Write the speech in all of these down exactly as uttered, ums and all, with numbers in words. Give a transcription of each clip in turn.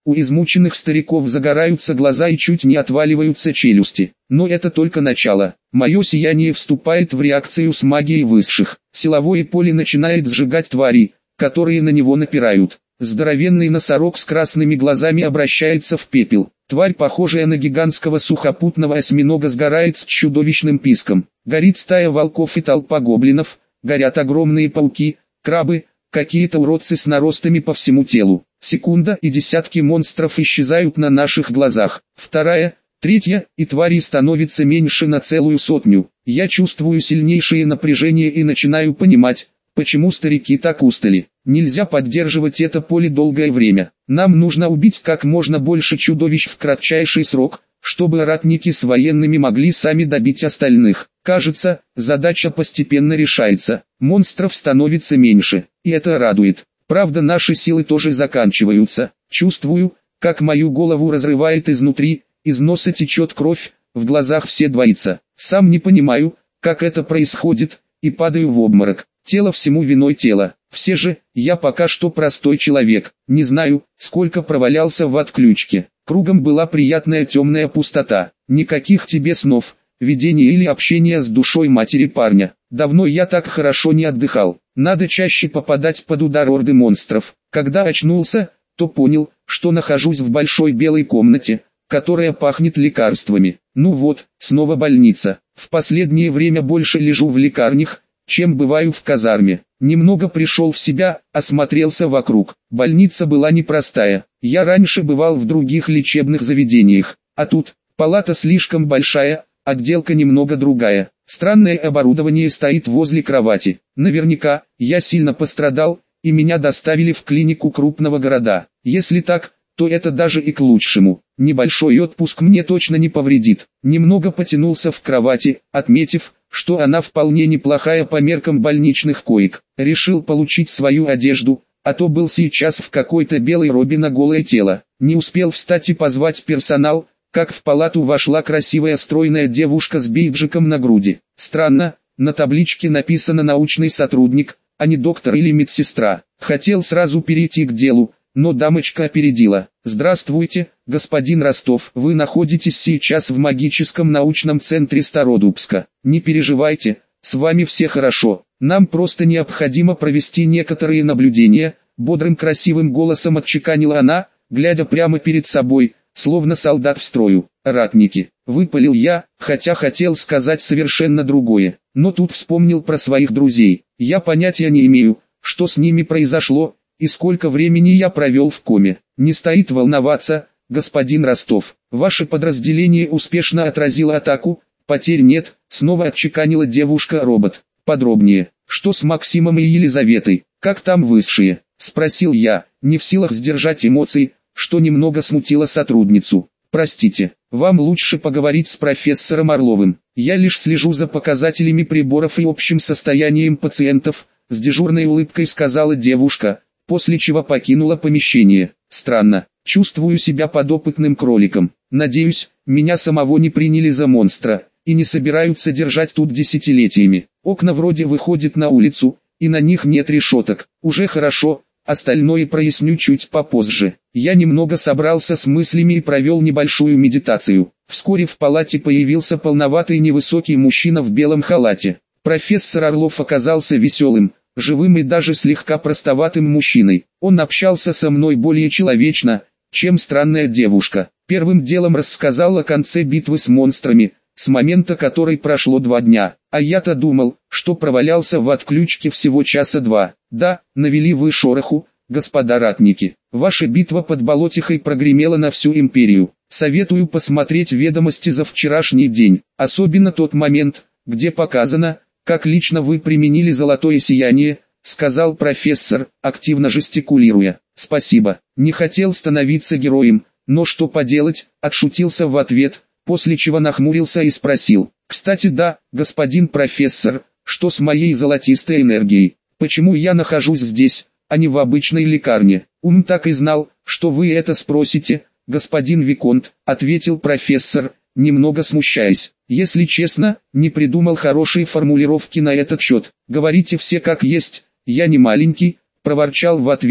У измученных стариков загораются глаза и чуть не отваливаются челюсти. Но это только начало. Мое сияние вступает в реакцию с магией высших. Силовое поле начинает сжигать твари, которые на него напирают. Здоровенный носорог с красными глазами обращается в пепел. Тварь, похожая на гигантского сухопутного осьминога, сгорает с чудовищным писком. Горит стая волков и толпа гоблинов, горят огромные пауки, крабы, какие-то уродцы с наростами по всему телу. Секунда, и десятки монстров исчезают на наших глазах. Вторая, третья, и тварей становится меньше на целую сотню. Я чувствую сильнейшее напряжение и начинаю понимать, почему старики так устали. Нельзя поддерживать это поле долгое время. Нам нужно убить как можно больше чудовищ в кратчайший срок, чтобы ратники с военными могли сами добить остальных. Кажется, задача постепенно решается. Монстров становится меньше, и это радует. Правда, наши силы тоже заканчиваются. Чувствую, как мою голову разрывает изнутри, из носа течет кровь, в глазах все двоится. Сам не понимаю, как это происходит, и падаю в обморок. Тело всему виной тело. Все же, я пока что простой человек. Не знаю, сколько провалялся в отключке. Кругом была приятная темная пустота. Никаких тебе снов, видений или общения с душой матери парня. Давно я так хорошо не отдыхал. Надо чаще попадать под удар орды монстров. Когда очнулся, то понял, что нахожусь в большой белой комнате, которая пахнет лекарствами. Ну вот, снова больница. В последнее время больше лежу в лекарнях, чем бываю в казарме. Немного пришел в себя, осмотрелся вокруг. Больница была непростая. Я раньше бывал в других лечебных заведениях, а тут палата слишком большая, отделка немного другая. Странное оборудование стоит возле кровати. Наверняка, я сильно пострадал, и меня доставили в клинику крупного города. Если так, то это даже и к лучшему. Небольшой отпуск мне точно не повредит. Немного потянулся в кровати, отметив, что она вполне неплохая по меркам больничных коек. Решил получить свою одежду, а то был сейчас в какой-то белой робе на голое тело. Не успел встать и позвать персонал, как в палату вошла красивая стройная девушка с бейджиком на груди. Странно, на табличке написано «научный сотрудник», а не доктор или медсестра. Хотел сразу перейти к делу, но дамочка опередила. «Здравствуйте, господин Ростов, вы находитесь сейчас в магическом научном центре Стародубска. Не переживайте, с вами все хорошо. Нам просто необходимо провести некоторые наблюдения», бодрым красивым голосом отчеканила она, глядя прямо перед собой, словно солдат в строю. «Ратники», выпалил я, хотя хотел сказать совершенно другое, но тут вспомнил про своих друзей. Я понятия не имею, что с ними произошло, и сколько времени я провел в коме. Не стоит волноваться, господин Ростов. Ваше подразделение успешно отразило атаку, потерь нет, снова отчеканила девушка-робот. Подробнее, что с Максимом и Елизаветой, как там высшие? Спросил я, не в силах сдержать эмоций, что немного смутило сотрудницу. Простите, вам лучше поговорить с профессором Орловым. Я лишь слежу за показателями приборов и общим состоянием пациентов, с дежурной улыбкой сказала девушка, после чего покинула помещение. Странно, чувствую себя подопытным кроликом. Надеюсь, меня самого не приняли за монстра, и не собираются держать тут десятилетиями. Окна вроде выходят на улицу, и на них нет решеток. Уже хорошо, остальное проясню чуть попозже. Я немного собрался с мыслями и провел небольшую медитацию. Вскоре в палате появился полноватый невысокий мужчина в белом халате. Профессор Орлов оказался веселым, живым и даже слегка простоватым мужчиной. Он общался со мной более человечно, чем странная девушка. Первым делом рассказал о конце битвы с монстрами, с момента которой прошло два дня. А я-то думал, что провалялся в отключке всего часа два. Да, навели вы шороху, господа ратники. Ваша битва под Болотихой прогремела на всю империю. Советую посмотреть ведомости за вчерашний день, особенно тот момент, где показано, как лично вы применили золотое сияние, сказал профессор, активно жестикулируя. Спасибо, не хотел становиться героем, но что поделать, отшутился в ответ, после чего нахмурился и спросил. Кстати, да, господин профессор, что с моей золотистой энергией? Почему я нахожусь здесь, а не в обычной лекарне? Ум так и знал, что вы это спросите, господин Виконт, ответил профессор, немного смущаясь. Если честно, не придумал хорошие формулировки на этот счет. Говорите все как есть, я не маленький, проворчал в ответ,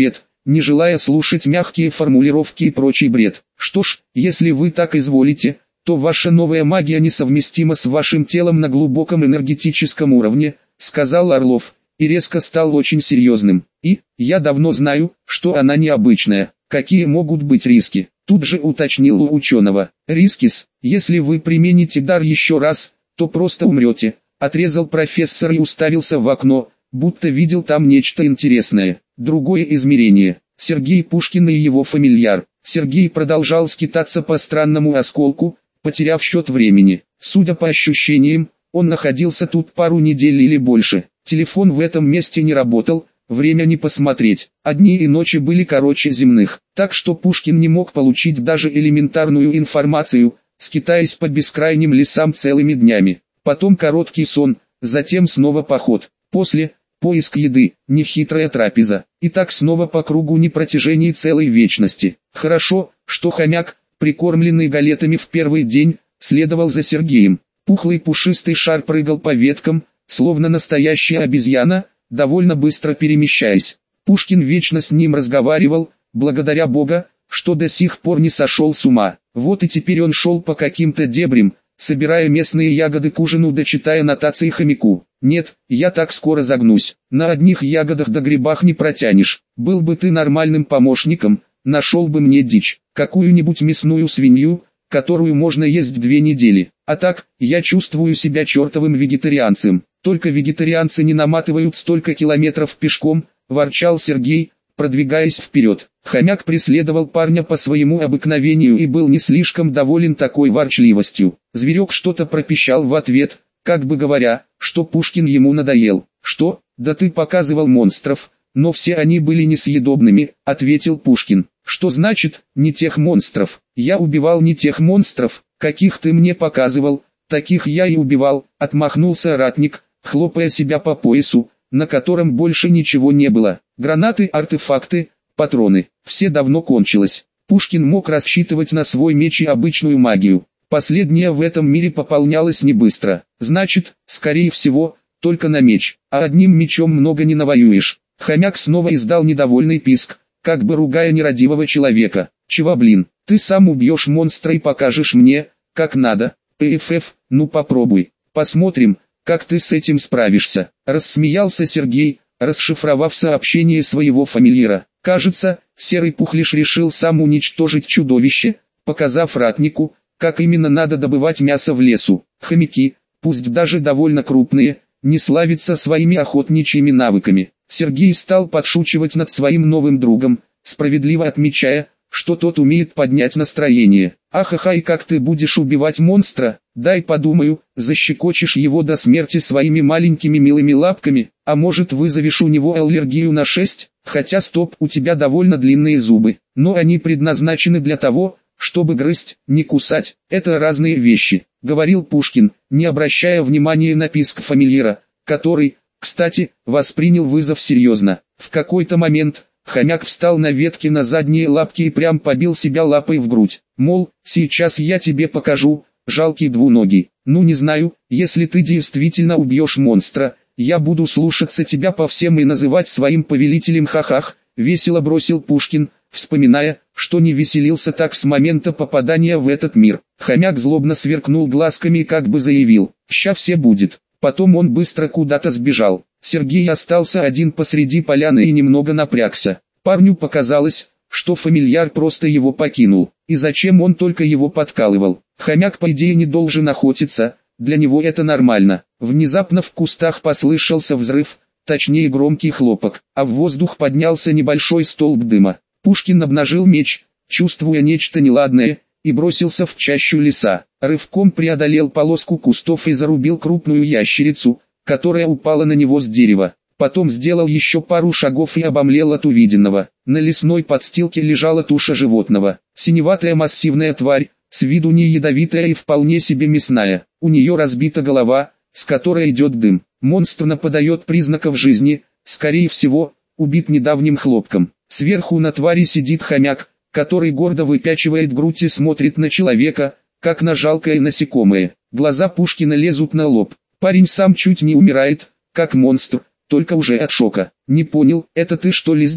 не желая слушать мягкие формулировки и прочий бред. «Что ж, если вы так изволите, то ваша новая магия несовместима с вашим телом на глубоком энергетическом уровне», сказал Орлов, и резко стал очень серьезным. «И, я давно знаю, что она необычная. Какие могут быть риски?» Тут же уточнил у ученого. «Риски-с, если вы примените дар еще раз, то просто умрете», отрезал профессор и уставился в окно, будто видел там нечто интересное. Другое измерение. Сергей Пушкин и его фамильяр. Сергей продолжал скитаться по странному осколку, потеряв счет времени. Судя по ощущениям, он находился тут пару недель или больше. Телефон в этом месте не работал, время не посмотреть. А дни и ночи были короче земных, так что Пушкин не мог получить даже элементарную информацию, скитаясь по бескрайним лесам целыми днями. Потом короткий сон, затем снова поход. После – поиск еды, нехитрая трапеза. И так снова по кругу на протяжении целой вечности. Хорошо, что хомяк, прикормленный галетами в первый день, следовал за Сергеем. Пухлый пушистый шар прыгал по веткам, словно настоящая обезьяна, довольно быстро перемещаясь. Пушкин вечно с ним разговаривал, благодаря Бога, что до сих пор не сошел с ума. Вот и теперь он шел по каким-то дебрям, собирая местные ягоды к ужину да читая нотации хомяку. «Нет, я так скоро загнусь, на одних ягодах да грибах не протянешь. Был бы ты нормальным помощником, нашел бы мне дичь, какую-нибудь мясную свинью, которую можно есть две недели. А так, я чувствую себя чертовым вегетарианцем. Только вегетарианцы не наматывают столько километров пешком», ворчал Сергей, продвигаясь вперед. Хомяк преследовал парня по своему обыкновению и был не слишком доволен такой ворчливостью. Зверек что-то пропищал в ответ, как бы говоря, что Пушкин ему надоел. «Что? Да ты показывал монстров, но все они были несъедобными», ответил Пушкин. «Что значит, не тех монстров? Я убивал не тех монстров, каких ты мне показывал, таких я и убивал», отмахнулся ратник, хлопая себя по поясу, на котором больше ничего не было. Гранаты, артефакты, патроны, все давно кончилось. Пушкин мог рассчитывать на свой меч и обычную магию. Последняя в этом мире пополнялась не быстро. Значит, скорее всего, только на меч, а одним мечом много не навоюешь. Хомяк снова издал недовольный писк, как бы ругая нерадивого человека. «Чего, блин, ты сам убьешь монстра и покажешь мне, как надо? ПФФ, ну попробуй, посмотрим, как ты с этим справишься», рассмеялся Сергей, расшифровав сообщение своего фамильяра. Кажется, серый пухлиш решил сам уничтожить чудовище, показав ратнику, как именно надо добывать мясо в лесу. Хомяки, пусть даже довольно крупные, не славятся своими охотничьими навыками. Сергей стал подшучивать над своим новым другом, справедливо отмечая, что тот умеет поднять настроение. «Ахаха, и как ты будешь убивать монстра? Дай подумаю, защекочешь его до смерти своими маленькими милыми лапками, а может вызовешь у него аллергию на шесть? Хотя стоп, у тебя довольно длинные зубы, но они предназначены для того, чтобы грызть, не кусать. Это разные вещи», говорил Пушкин, не обращая внимания на писк фамильяра, который, кстати, воспринял вызов серьезно. В какой-то момент хомяк встал на ветке на задние лапки и прям побил себя лапой в грудь. Мол, сейчас я тебе покажу, жалкий двуногий. «Ну не знаю, если ты действительно убьешь монстра, я буду слушаться тебя по всем и называть своим повелителем хахах», весело бросил Пушкин, вспоминая, что не веселился так с момента попадания в этот мир. Хомяк злобно сверкнул глазками и как бы заявил: «Ща все будет». Потом он быстро куда-то сбежал. Сергей остался один посреди поляны и немного напрягся. Парню показалось, что фамильяр просто его покинул. И зачем он только его подкалывал? Хомяк по идее не должен охотиться, для него это нормально. Внезапно в кустах послышался взрыв, точнее громкий хлопок, а в воздух поднялся небольшой столб дыма. Пушкин обнажил меч, чувствуя нечто неладное, и бросился в чащу леса. Рывком преодолел полоску кустов и зарубил крупную ящерицу, которая упала на него с дерева. Потом сделал еще пару шагов и обомлел от увиденного. На лесной подстилке лежала туша животного. Синеватая массивная тварь, с виду не ядовитая и вполне себе мясная. У нее разбита голова, с которой идет дым. Монстр не подает признаков жизни, скорее всего, убит недавним хлопком. Сверху на твари сидит хомяк, который гордо выпячивает грудь и смотрит на человека, как на жалкое насекомое. Глаза Пушкина лезут на лоб. Парень сам чуть не умирает, как монстр, только уже от шока. «Не понял, это ты что ли сделал?»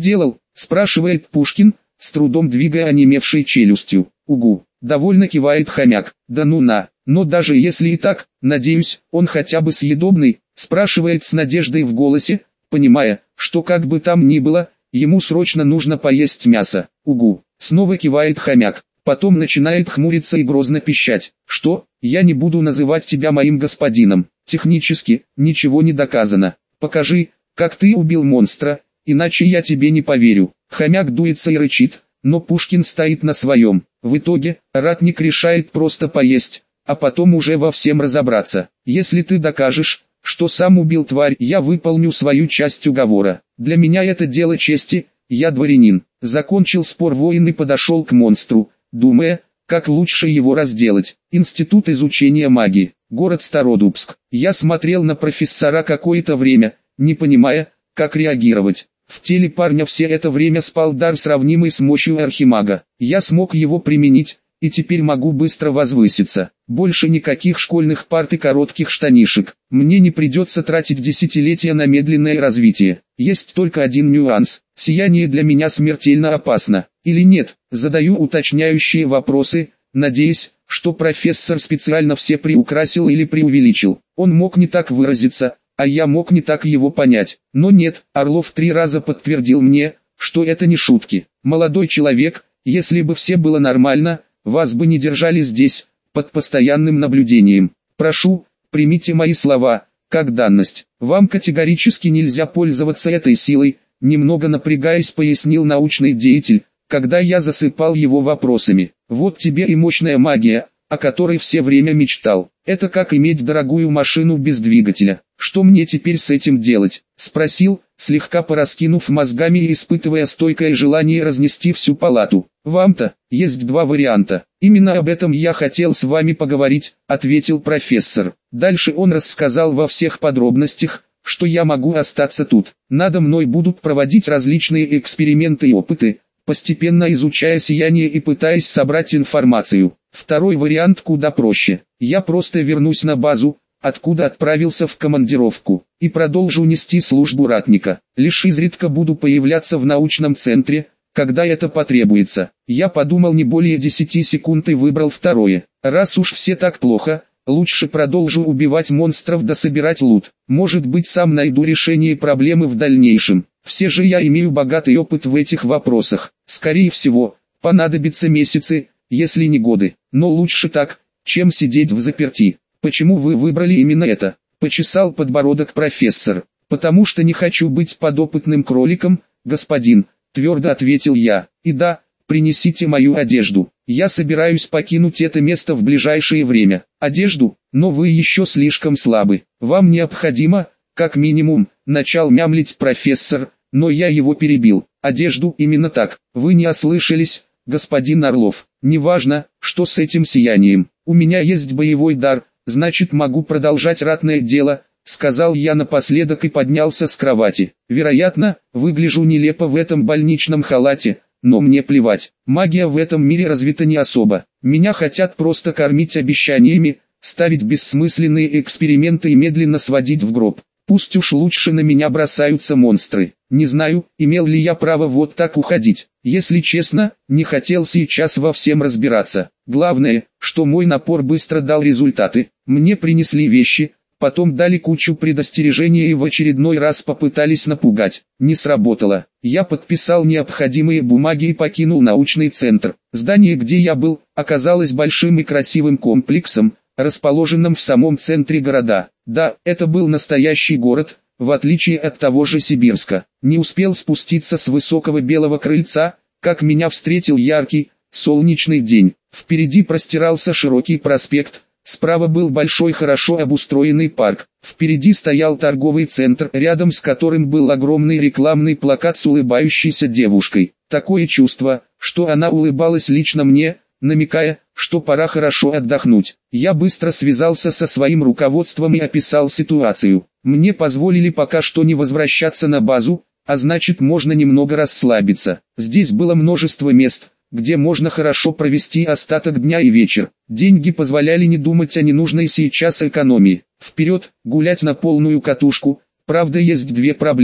спрашивает Пушкин, с трудом двигая онемевшей челюстью. Угу, довольно кивает хомяк. Да ну на, но даже если и так, надеюсь, он хотя бы съедобный, спрашивает с надеждой в голосе, понимая, что как бы там ни было, ему срочно нужно поесть мясо. Угу, снова кивает хомяк, потом начинает хмуриться и грозно пищать. Что, я не буду называть тебя моим господином, технически, ничего не доказано. Покажи, как ты убил монстра, иначе я тебе не поверю. Хомяк дуется и рычит, но Пушкин стоит на своем. В итоге, ратник решает просто поесть, а потом уже во всем разобраться. Если ты докажешь, что сам убил тварь, я выполню свою часть уговора. Для меня это дело чести, я дворянин. Закончил спор воин и подошел к монстру, думая, как лучше его разделать. Институт изучения магии, город Стародубск. Я смотрел на профессора какое-то время, не понимая, как реагировать. В теле парня все это время спал дар, сравнимый с мощью архимага. Я смог его применить, и теперь могу быстро возвыситься. Больше никаких школьных парт и коротких штанишек. Мне не придется тратить десятилетия на медленное развитие. Есть только один нюанс. Сияние для меня смертельно опасно. Или нет? Задаю уточняющие вопросы, надеясь, что профессор специально все приукрасил или преувеличил. Он мог не так выразиться, а я мог не так его понять. Но нет, Орлов три раза подтвердил мне, что это не шутки. Молодой человек, если бы все было нормально, вас бы не держали здесь, под постоянным наблюдением. Прошу, примите мои слова, как данность. Вам категорически нельзя пользоваться этой силой, немного напрягаясь, пояснил научный деятель, когда я засыпал его вопросами. Вот тебе и мощная магия, о которой все время мечтал. Это как иметь дорогую машину без двигателя. Что мне теперь с этим делать? Спросил, слегка пораскинув мозгами и испытывая стойкое желание разнести всю палату. Вам-то есть два варианта. Именно об этом я хотел с вами поговорить, ответил профессор. Дальше он рассказал во всех подробностях, что я могу остаться тут. Надо мной будут проводить различные эксперименты и опыты, постепенно изучая сияние и пытаясь собрать информацию. Второй вариант куда проще. Я просто вернусь на базу, откуда отправился в командировку, и продолжу нести службу ратника. Лишь изредка буду появляться в научном центре, когда это потребуется. Я подумал не более десяти секунд и выбрал второе. Раз уж все так плохо, лучше продолжу убивать монстров да собирать лут. Может быть, сам найду решение проблемы в дальнейшем. Все же я имею богатый опыт в этих вопросах. Скорее всего, понадобятся месяцы, если не годы. Но лучше так, чем сидеть в заперти. Почему вы выбрали именно это? Почесал подбородок профессор. Потому что не хочу быть подопытным кроликом, господин, твердо ответил я. И да, принесите мою одежду. Я собираюсь покинуть это место в ближайшее время. Одежду? Но вы еще слишком слабы. Вам необходимо, как минимум, начал мямлить профессор, но я его перебил. Одежду? Именно так. Вы не ослышались, господин Орлов. Неважно, что с этим сиянием. У меня есть боевой дар, значит могу продолжать ратное дело, сказал я напоследок и поднялся с кровати. Вероятно, выгляжу нелепо в этом больничном халате, но мне плевать. Магия в этом мире развита не особо. Меня хотят просто кормить обещаниями, ставить бессмысленные эксперименты и медленно сводить в гроб. Пусть уж лучше на меня бросаются монстры. Не знаю, имел ли я право вот так уходить. Если честно, не хотел сейчас во всем разбираться. Главное, что мой напор быстро дал результаты. Мне принесли вещи, потом дали кучу предостережений и в очередной раз попытались напугать. Не сработало. Я подписал необходимые бумаги и покинул научный центр. Здание, где я был, оказалось большим и красивым комплексом, расположенным в самом центре города. Да, это был настоящий город, в отличие от того же Сибирска. Не успел спуститься с высокого белого крыльца, как меня встретил яркий, солнечный день. Впереди простирался широкий проспект, справа был большой хорошо обустроенный парк. Впереди стоял торговый центр, рядом с которым был огромный рекламный плакат с улыбающейся девушкой. Такое чувство, что она улыбалась лично мне, намекая, что пора хорошо отдохнуть. Я быстро связался со своим руководством и описал ситуацию. Мне позволили пока что не возвращаться на базу, а значит можно немного расслабиться. Здесь было множество мест, где можно хорошо провести остаток дня и вечер. Деньги позволяли не думать о ненужной сейчас экономии. Вперед, гулять на полную катушку. Правда, есть две проблемы.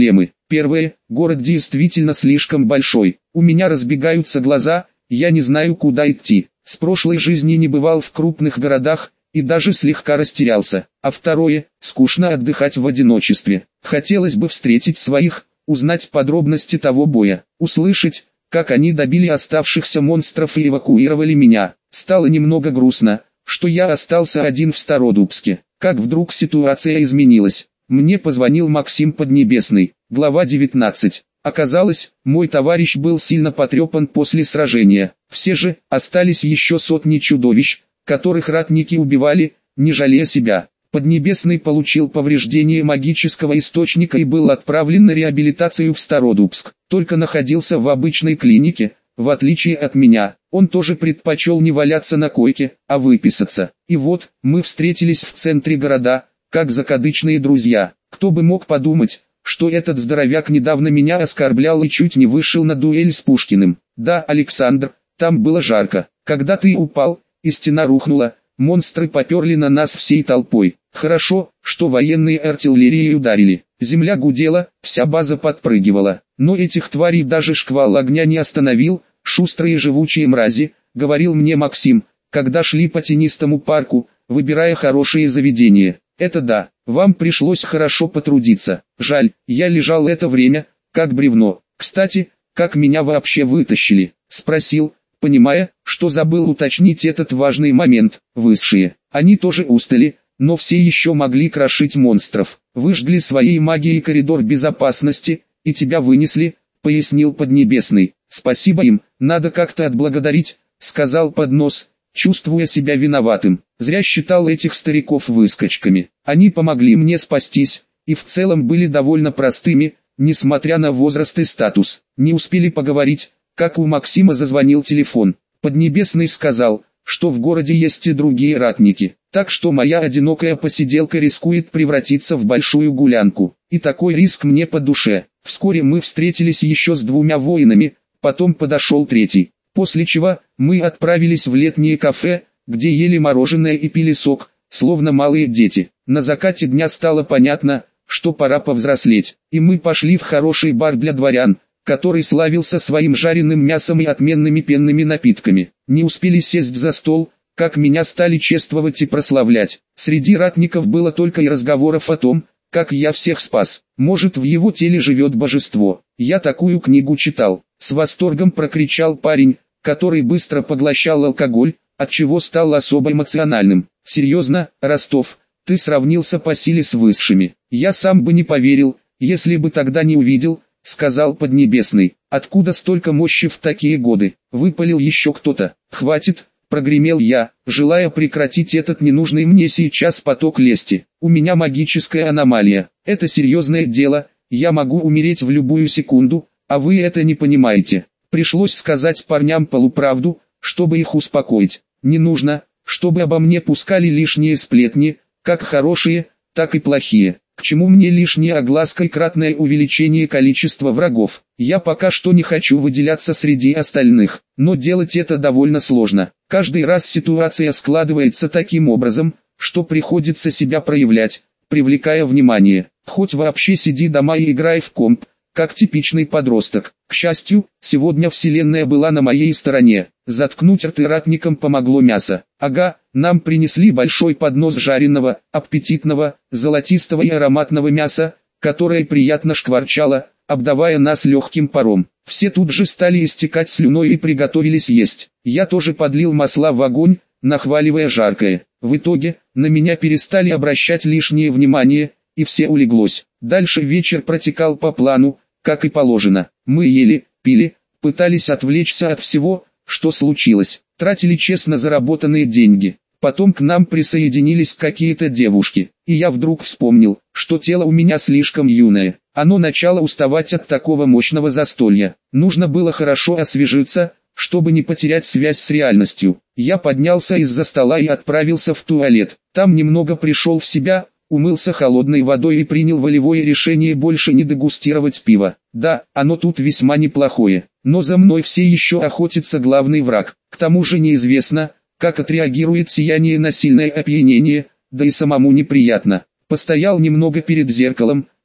Первое, город действительно слишком большой. У меня разбегаются глаза, я не знаю, куда идти. С прошлой жизни не бывал в крупных городах, и даже слегка растерялся. А второе, скучно отдыхать в одиночестве. Хотелось бы встретить своих, узнать подробности того боя, услышать, как они добили оставшихся монстров и эвакуировали меня. Стало немного грустно, что я остался один в Стародубске. Как вдруг ситуация изменилась. Мне позвонил Максим Поднебесный, глава девятнадцать. Оказалось, мой товарищ был сильно потрепан после сражения. Все же, остались еще сотни чудовищ, которых ратники убивали, не жалея себя. Поднебесный получил повреждение магического источника и был отправлен на реабилитацию в Стародубск. Только находился в обычной клинике, в отличие от меня. Он тоже предпочел не валяться на койке, а выписаться. И вот, мы встретились в центре города, как закадычные друзья. Кто бы мог подумать, что этот здоровяк недавно меня оскорблял и чуть не вышел на дуэль с Пушкиным. Да, Александр, там было жарко. Когда ты упал, и стена рухнула, монстры поперли на нас всей толпой. Хорошо, что военные артиллерией ударили. Земля гудела, вся база подпрыгивала. Но этих тварей даже шквал огня не остановил. Шустрые живучие мрази, говорил мне Максим, когда шли по тенистому парку, выбирая хорошие заведения. Это да, вам пришлось хорошо потрудиться. Жаль, я лежал это время, как бревно. Кстати, как меня вообще вытащили? Спросил, понимая, что забыл уточнить этот важный момент. Высшие, они тоже устали, но все еще могли крошить монстров. Выжгли своей магией коридор безопасности, и тебя вынесли, пояснил Поднебесный. Спасибо им, надо как-то отблагодарить, сказал под нос, чувствуя себя виноватым. Зря считал этих стариков выскочками. Они помогли мне спастись, и в целом были довольно простыми, несмотря на возраст и статус. Не успели поговорить, как у Максима зазвонил телефон. Поднебесный сказал, что в городе есть и другие ратники, так что моя одинокая посиделка рискует превратиться в большую гулянку. И такой риск мне по душе. Вскоре мы встретились еще с двумя воинами, потом подошел третий. После чего, мы отправились в летнее кафе, где ели мороженое и пили сок, словно малые дети. На закате дня стало понятно, что пора повзрослеть, и мы пошли в хороший бар для дворян, который славился своим жареным мясом и отменными пенными напитками. Не успели сесть за стол, как меня стали чествовать и прославлять. Среди ратников было только и разговоров о том, как я всех спас. Может, в его теле живет божество. Я такую книгу читал. С восторгом прокричал парень, который быстро поглощал алкоголь, отчего стал особо эмоциональным. Серьезно, Ростов, ты сравнился по силе с высшими. Я сам бы не поверил, если бы тогда не увидел, сказал Поднебесный. Откуда столько мощи в такие годы? Выпалил еще кто-то. Хватит, прогремел я, желая прекратить этот ненужный мне сейчас поток лести. У меня магическая аномалия. Это серьезное дело, я могу умереть в любую секунду, а вы это не понимаете. Пришлось сказать парням полуправду, чтобы их успокоить. Не нужно, чтобы обо мне пускали лишние сплетни, как хорошие, так и плохие. К чему мне лишняя огласка и кратное увеличение количества врагов? Я пока что не хочу выделяться среди остальных, но делать это довольно сложно. Каждый раз ситуация складывается таким образом, что приходится себя проявлять, привлекая внимание. Хоть вообще сиди дома и играй в комп, как типичный подросток. К счастью, сегодня вселенная была на моей стороне. Заткнуть рты ратникам помогло мясо. Ага, нам принесли большой поднос жареного, аппетитного, золотистого и ароматного мяса, которое приятно шкварчало, обдавая нас легким паром. Все тут же стали истекать слюной и приготовились есть. Я тоже подлил масла в огонь, нахваливая жаркое. В итоге, на меня перестали обращать лишнее внимание, и все улеглось. Дальше вечер протекал по плану, как и положено. Мы ели, пили, пытались отвлечься от всего, что случилось, тратили честно заработанные деньги. Потом к нам присоединились какие-то девушки, и я вдруг вспомнил, что тело у меня слишком юное. Оно начало уставать от такого мощного застолья. Нужно было хорошо освежиться, чтобы не потерять связь с реальностью. Я поднялся из-за стола и отправился в туалет. Там немного пришел в себя, умылся холодной водой и принял волевое решение больше не дегустировать пиво. Да, оно тут весьма неплохое, но за мной все еще охотится главный враг. К тому же неизвестно, как отреагирует сияние на сильное опьянение, да и самому неприятно. Постоял немного перед зеркалом,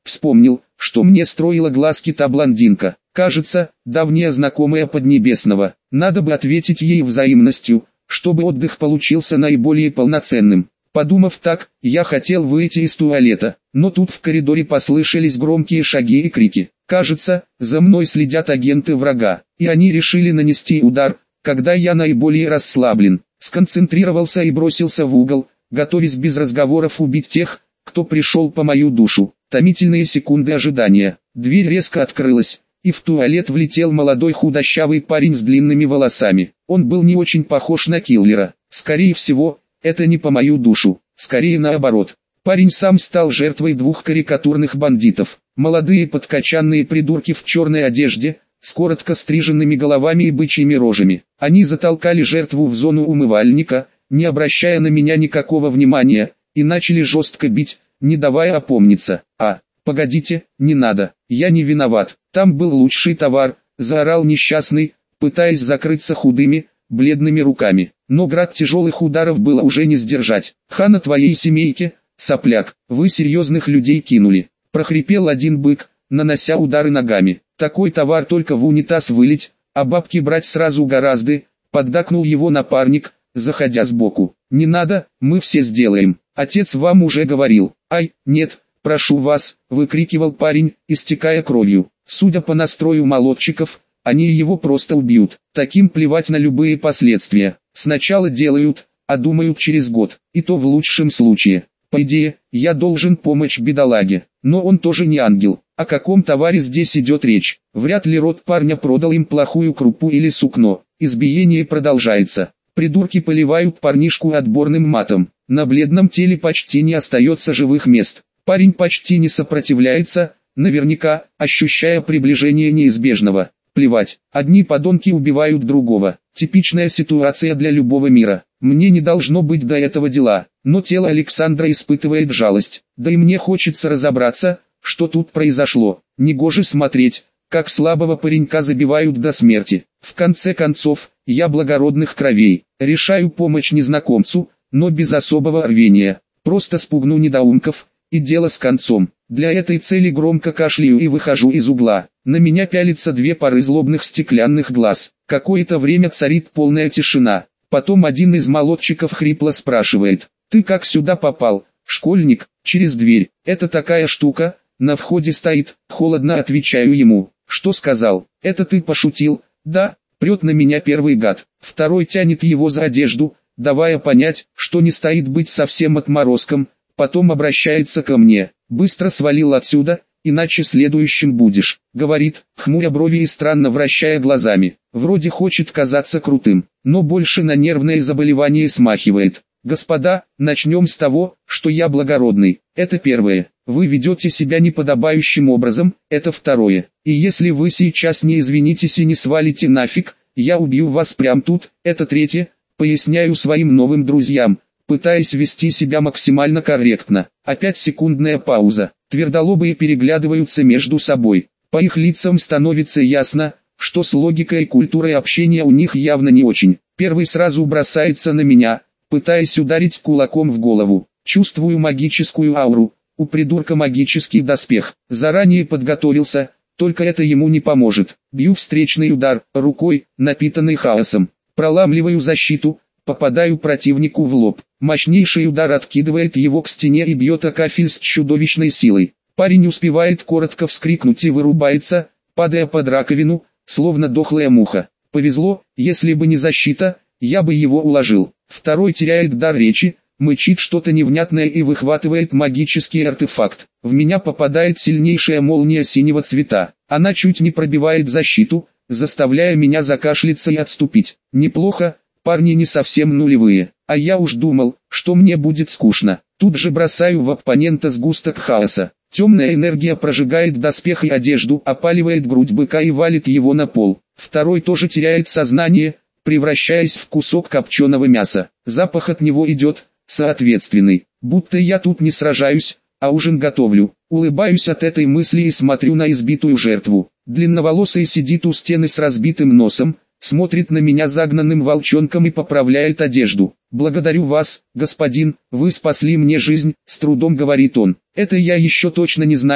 Вспомнил, что мне строила глазки та блондинка. Кажется, давняя знакомая Поднебесного. Надо бы ответить ей взаимностью, чтобы отдых получился наиболее полноценным. Подумав так, я хотел выйти из туалета, но тут в коридоре послышались громкие шаги и крики. Кажется, за мной следят агенты врага, и они решили нанести удар, когда я наиболее расслаблен. Сконцентрировался и бросился в угол, готовясь без разговоров убить тех, кто пришел по мою душу. Томительные секунды ожидания. Дверь резко открылась, и в туалет влетел молодой худощавый парень с длинными волосами. Он был не очень похож на киллера. Скорее всего, это не по мою душу, скорее наоборот. Парень сам стал жертвой двух карикатурных бандитов. Молодые подкачанные придурки в черной одежде, с коротко стриженными головами и бычьими рожами. Они затолкали жертву в зону умывальника, не обращая на меня никакого внимания, и начали жестко бить, не давая опомниться. «А, погодите, не надо, я не виноват, там был лучший товар», — заорал несчастный, пытаясь закрыться худыми, бледными руками. Но град тяжелых ударов было уже не сдержать. «Хана твоей семейке, сопляк, вы серьезных людей кинули», — прохрипел один бык, нанося удары ногами. «Такой товар только в унитаз вылить, а бабки брать сразу гораздо», — поддакнул его напарник, заходя сбоку. «Не надо, мы все сделаем, отец вам уже говорил». «Ай, нет, прошу вас», — выкрикивал парень, истекая кровью. Судя по настрою молодчиков, они его просто убьют. Таким плевать на любые последствия. Сначала делают, а думают через год, и то в лучшем случае. По идее, я должен помочь бедолаге, но он тоже не ангел. О каком товаре здесь идет речь? Вряд ли род парня продал им плохую крупу или сукно. Избиение продолжается. Придурки поливают парнишку отборным матом. На бледном теле почти не остается живых мест. Парень почти не сопротивляется, наверняка, ощущая приближение неизбежного. Плевать, одни подонки убивают другого. Типичная ситуация для любого мира. Мне не должно быть до этого дела, но тело Александра испытывает жалость. Да и мне хочется разобраться, что тут произошло. Негоже смотреть, как слабого паренька забивают до смерти. В конце концов, я благородных кровей. Решаю помочь незнакомцу, но без особого рвения. Просто спугну недоумков, и дело с концом. Для этой цели громко кашляю и выхожу из угла. На меня пялятся две пары злобных стеклянных глаз. Какое-то время царит полная тишина. Потом один из молодчиков хрипло спрашивает: «Ты как сюда попал, школьник?» «Через дверь. Это такая штука, на входе стоит», — холодно отвечаю ему. «Что сказал? Это ты пошутил?» «Да». Прет на меня первый гад. Второй тянет его за одежду, давая понять, что не стоит быть совсем отморозком. Потом обращается ко мне: «Быстро свалил отсюда, иначе следующим будешь», — говорит, хмуря брови и странно вращая глазами. Вроде хочет казаться крутым, но больше на нервное заболевание смахивает. «Господа, начнем с того, что я благородный. Это первое. Вы ведете себя неподобающим образом, это второе. И если вы сейчас не извинитесь и не свалите нафиг, я убью вас прямо тут, это третье», поясняю своим новым друзьям, пытаясь вести себя максимально корректно. Опять секундная пауза. Твердолобые переглядываются между собой. По их лицам становится ясно, что с логикой и культурой общения у них явно не очень. Первый сразу бросается на меня, пытаясь ударить кулаком в голову. Чувствую магическую ауру. У придурка магический доспех. Заранее подготовился, только это ему не поможет. Бью встречный удар, рукой, напитанной хаосом. Проламливаю защиту, попадаю противнику в лоб. Мощнейший удар откидывает его к стене и бьет о кафель с чудовищной силой. Парень успевает коротко вскрикнуть и вырубается, падая под раковину, словно дохлая муха. Повезло, если бы не защита, я бы его уложил. Второй теряет дар речи, мычит что-то невнятное и выхватывает магический артефакт. В меня попадает сильнейшая молния синего цвета. Она чуть не пробивает защиту, заставляя меня закашляться и отступить. Неплохо, парни не совсем нулевые. А я уж думал, что мне будет скучно. Тут же бросаю в оппонента сгусток хаоса. Темная энергия прожигает доспех и одежду, опаливает грудь быка и валит его на пол. Второй тоже теряет сознание, превращаясь в кусок копченого мяса. Запах от него идет соответственный, будто я тут не сражаюсь, а ужин готовлю. Улыбаюсь от этой мысли и смотрю на избитую жертву. Длинноволосый сидит у стены с разбитым носом, смотрит на меня загнанным волчонком и поправляет одежду. «Благодарю вас, господин, вы спасли мне жизнь», — с трудом говорит он. «Это я еще точно не знаю», —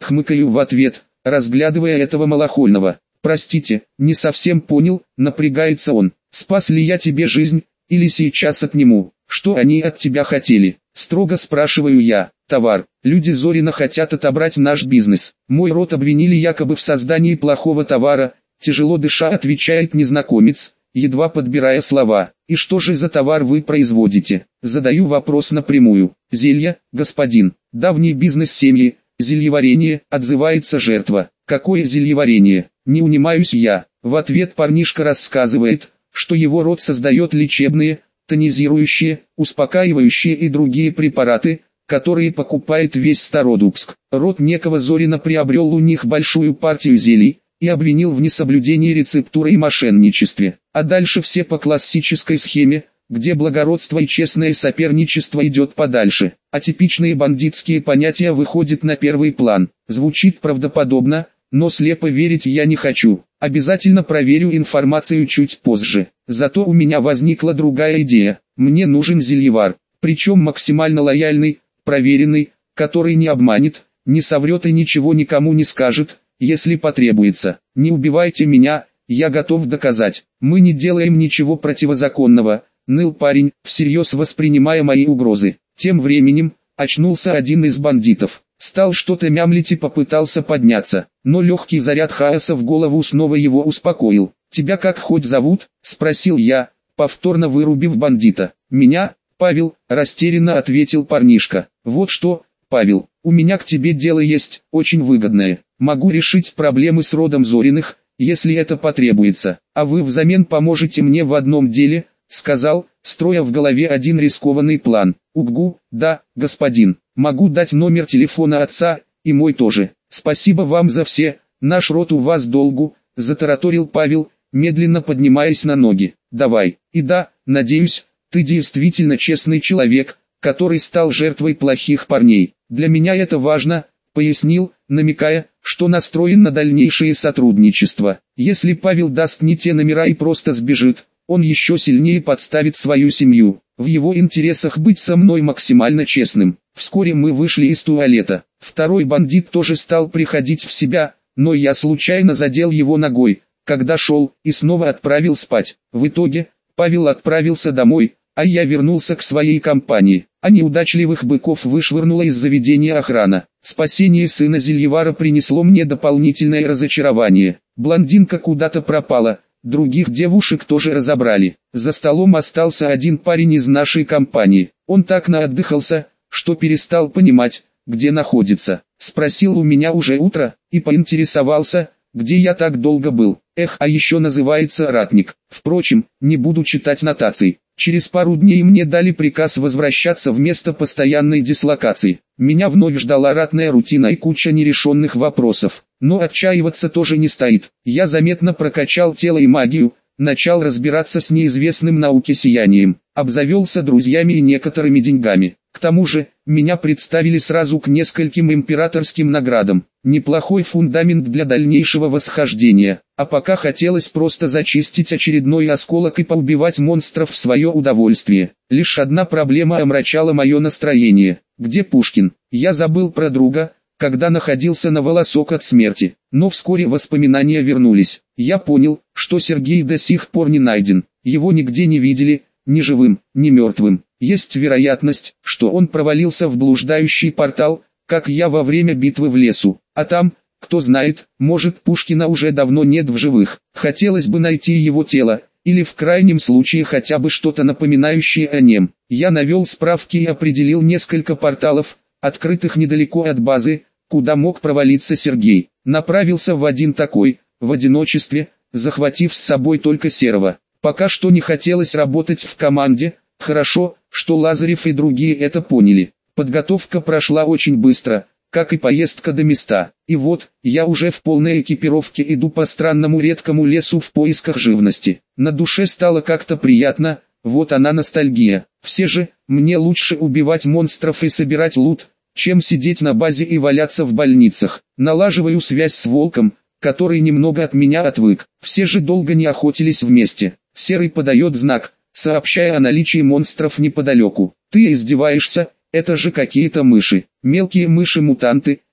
Хмыкаю в ответ, разглядывая этого малохольного. Простите, не совсем понял, напрягается он. Спас ли я тебе жизнь, или сейчас отниму? Что они от тебя хотели? Строго спрашиваю я. Товар. Люди Зорина хотят отобрать наш бизнес. Мой род обвинили якобы в создании плохого товара. Тяжело дыша отвечает незнакомец, едва подбирая слова. И что же за товар вы производите? Задаю вопрос напрямую. Зелья, господин. Давний бизнес семьи. Зельеварение, отзывается жертва. Какое зельеварение? Не унимаюсь я. В ответ парнишка рассказывает, что его род создает лечебные, тонизирующие, успокаивающие и другие препараты, которые покупает весь Стародубск. Род некого Зорина приобрел у них большую партию зелий и обвинил в несоблюдении рецептуры и мошенничестве. А дальше все по классической схеме, где благородство и честное соперничество идет подальше, а типичные бандитские понятия выходят на первый план. Звучит правдоподобно, но слепо верить я не хочу. Обязательно проверю информацию чуть позже. Зато у меня возникла другая идея. Мне нужен зельевар, причем максимально лояльный, проверенный, который не обманет, не соврет и ничего никому не скажет, если потребуется. Не убивайте меня, я готов доказать. Мы не делаем ничего противозаконного, ныл парень, всерьез воспринимая мои угрозы. Тем временем, очнулся один из бандитов. Стал что-то мямлить и попытался подняться, но легкий заряд хаоса в голову снова его успокоил. «Тебя как хоть зовут?» – спросил я, повторно вырубив бандита. «Меня, Павел», – растерянно ответил парнишка. «Вот что, Павел, у меня к тебе дело есть, очень выгодное. Могу решить проблемы с родом Зориных, если это потребуется, а вы взамен поможете мне в одном деле», – сказал, строя в голове один рискованный план. «Угу, да, господин, могу дать номер телефона отца, и мой тоже. Спасибо вам за все, наш род у вас долгу», – затараторил Павел, медленно поднимаясь на ноги. «Давай, и да, надеюсь, ты действительно честный человек, который стал жертвой плохих парней. Для меня это важно», – пояснил, намекая, что настроен на дальнейшее сотрудничество. Если Павел даст не те номера и просто сбежит, он еще сильнее подставит свою семью. В его интересах быть со мной максимально честным. Вскоре мы вышли из туалета. Второй бандит тоже стал приходить в себя, но я случайно задел его ногой, когда шел, и снова отправил спать. В итоге, Павел отправился домой, а я вернулся к своей компании. А неудачливых быков вышвырнула из заведения охрана. Спасение сына Зельевара принесло мне дополнительное разочарование. Блондинка куда-то пропала. Других девушек тоже разобрали. За столом остался один парень из нашей компании. Он так наотдыхался, что перестал понимать, где находится. Спросил у меня уже утро, и поинтересовался, где я так долго был. Эх, а еще называется ратник. Впрочем, не буду читать нотаций. Через пару дней мне дали приказ возвращаться в место постоянной дислокации. Меня вновь ждала ратная рутина и куча нерешенных вопросов. Но отчаиваться тоже не стоит. Я заметно прокачал тело и магию, начал разбираться с неизвестным науке сиянием, обзавелся друзьями и некоторыми деньгами. К тому же, меня представили сразу к нескольким императорским наградам. Неплохой фундамент для дальнейшего восхождения. А пока хотелось просто зачистить очередной осколок и поубивать монстров в свое удовольствие. Лишь одна проблема омрачала мое настроение. Где Пушкин? Я забыл про друга, когда находился на волосок от смерти. Но вскоре воспоминания вернулись. Я понял, что Сергей до сих пор не найден. Его нигде не видели, ни живым, ни мертвым. Есть вероятность, что он провалился в блуждающий портал, как я во время битвы в лесу. А там, кто знает, может Пушкина уже давно нет в живых. Хотелось бы найти его тело, или в крайнем случае хотя бы что-то напоминающее о нем. Я навел справки и определил несколько порталов, открытых недалеко от базы, куда мог провалиться Сергей. Направился в один такой, в одиночестве, захватив с собой только Серого. Пока что не хотелось работать в команде, хорошо, что Лазарев и другие это поняли. Подготовка прошла очень быстро, как и поездка до места. И вот, я уже в полной экипировке иду по странному редкому лесу в поисках живности. На душе стало как-то приятно, вот она ностальгия. Все же, мне лучше убивать монстров и собирать лут, чем сидеть на базе и валяться в больницах. Налаживаю связь с волком, который немного от меня отвык. Все же долго не охотились вместе. Серый подает знак, сообщая о наличии монстров неподалеку. «Ты издеваешься? Это же какие-то мыши. Мелкие мыши-мутанты»,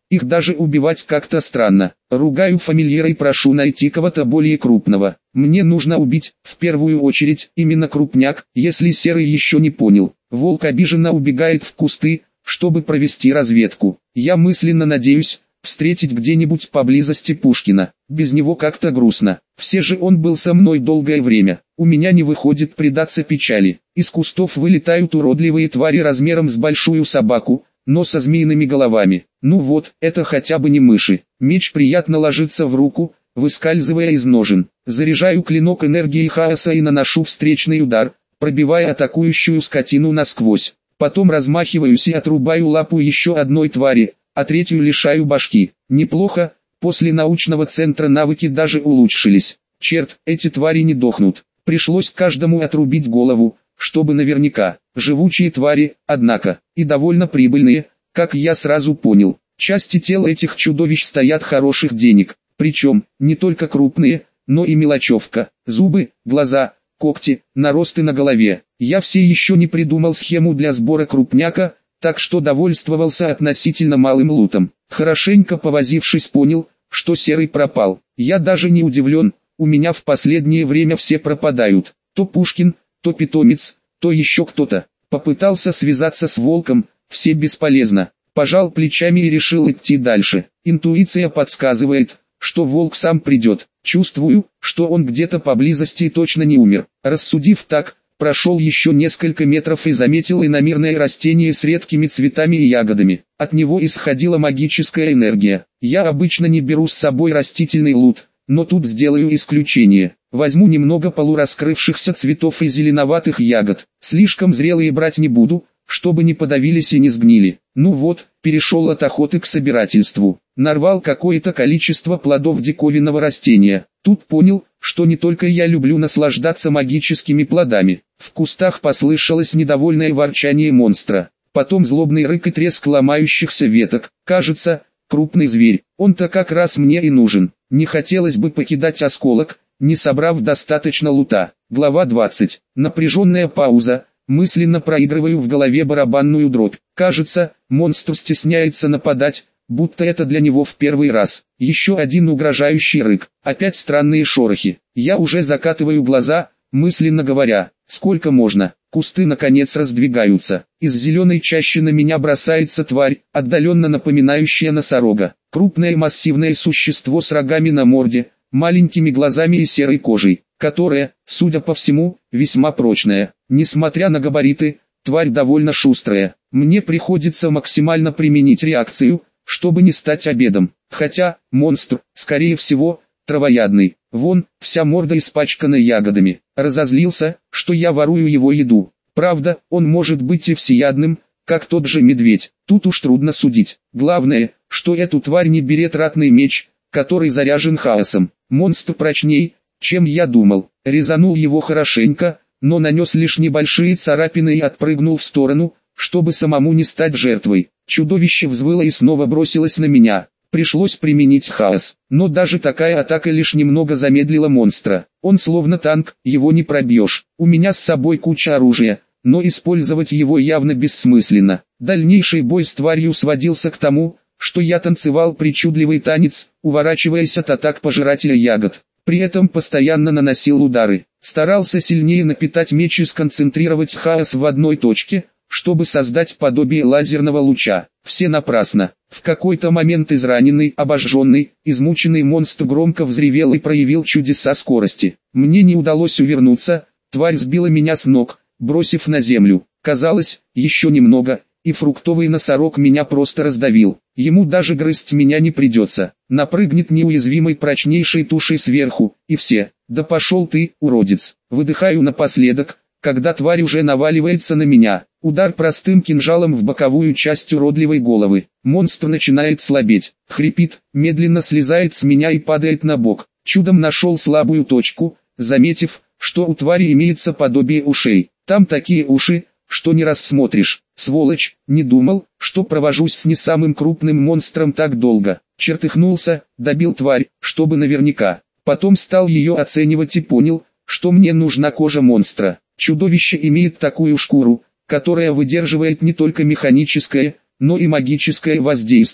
Их даже убивать как-то странно. Ругаю фамильяра и прошу найти кого-то более крупного. Мне нужно убить, в первую очередь, именно крупняк, если Серый еще не понял. Волк обиженно убегает в кусты, чтобы провести разведку. Я мысленно надеюсь встретить где-нибудь поблизости Пушкина. Без него как-то грустно. Все же он был со мной долгое время. У меня не выходит предаться печали. Из кустов вылетают уродливые твари размером с большую собаку, но со змеиными головами. Ну вот, это хотя бы не мыши. Меч приятно ложится в руку, выскальзывая из ножен. Заряжаю клинок энергии хаоса и наношу встречный удар, пробивая атакующую скотину насквозь. Потом размахиваюсь и отрубаю лапу еще одной твари, а третью лишаю башки. Неплохо, после научного центра навыки даже улучшились. Черт, эти твари не дохнут. Пришлось каждому отрубить голову, чтобы наверняка. Живучие твари, однако, и довольно прибыльные, как я сразу понял. Части тел этих чудовищ стоят хороших денег, причем, не только крупные, но и мелочевка. Зубы, глаза, когти, наросты на голове. Я все еще не придумал схему для сбора крупняка, так что довольствовался относительно малым лутом. Хорошенько повозившись, понял, что Серый пропал. Я даже не удивлен, у меня в последнее время все пропадают. То Пушкин, то питомец, то еще кто-то. Попытался связаться с волком, все бесполезно. Пожал плечами и решил идти дальше. Интуиция подсказывает, что волк сам придет. Чувствую, что он где-то поблизости и точно не умер. Рассудив так, прошел еще несколько метров и заметил иномирное растение с редкими цветами и ягодами. От него исходила магическая энергия. Я обычно не беру с собой растительный лут, но тут сделаю исключение. Возьму немного полураскрывшихся цветов и зеленоватых ягод. Слишком зрелые брать не буду, чтобы не подавились и не сгнили. Ну вот, перешел от охоты к собирательству. Нарвал какое-то количество плодов диковинного растения. Тут понял, что не только я люблю наслаждаться магическими плодами. В кустах послышалось недовольное ворчание монстра. Потом злобный рык и треск ломающихся веток. Кажется, крупный зверь. Он-то как раз мне и нужен. Не хотелось бы покидать осколок, не собрав достаточно лута. Глава двадцать. Напряженная пауза. Мысленно проигрываю в голове барабанную дробь. Кажется, монстр стесняется нападать, будто это для него в первый раз. Еще один угрожающий рык. Опять странные шорохи. Я уже закатываю глаза, мысленно говоря, сколько можно. Кусты наконец раздвигаются. Из зеленой чащи на меня бросается тварь, отдаленно напоминающая носорога. Крупное массивное существо с рогами на морде, маленькими глазами и серой кожей, которая, судя по всему, весьма прочная. Несмотря на габариты, тварь довольно шустрая. Мне приходится максимально применить реакцию, чтобы не стать обедом. Хотя, монстр, скорее всего, травоядный. Вон, вся морда испачкана ягодами. Разозлился, что я ворую его еду. Правда, он может быть и всеядным, как тот же медведь. Тут уж трудно судить. Главное, что эту тварь не берет ратный меч, который заряжен хаосом. Монстр прочней, чем я думал. Резанул его хорошенько, но нанес лишь небольшие царапины и отпрыгнул в сторону, чтобы самому не стать жертвой. Чудовище взвыло и снова бросилось на меня. Пришлось применить хаос, но даже такая атака лишь немного замедлила монстра. Он словно танк, его не пробьешь. У меня с собой куча оружия, но использовать его явно бессмысленно. Дальнейший бой с тварью сводился к тому, что я танцевал причудливый танец, уворачиваясь от атак пожирателя ягод. При этом постоянно наносил удары. Старался сильнее напитать меч и сконцентрировать хаос в одной точке, чтобы создать подобие лазерного луча. Все напрасно. В какой-то момент израненный, обожженный, измученный монстр громко взревел и проявил чудеса скорости. Мне не удалось увернуться, тварь сбила меня с ног, бросив на землю. Казалось, еще немного, и фруктовый носорог меня просто раздавил. Ему даже грызть меня не придется. Напрыгнет неуязвимой прочнейшей тушей сверху, и все. Да пошел ты, уродец. Выдыхаю напоследок, когда тварь уже наваливается на меня. Удар простым кинжалом в боковую часть уродливой головы. Монстр начинает слабеть, хрипит, медленно слезает с меня и падает на бок. Чудом нашел слабую точку, заметив, что у твари имеется подобие ушей. Там такие уши, что не рассмотришь. Сволочь, не думал, что провожусь с не самым крупным монстром так долго. Чертыхнулся, добил тварь, чтобы наверняка. Потом стал ее оценивать и понял, что мне нужна кожа монстра. Чудовище имеет такую шкуру, которая выдерживает не только механическое, но и магическое воздействие.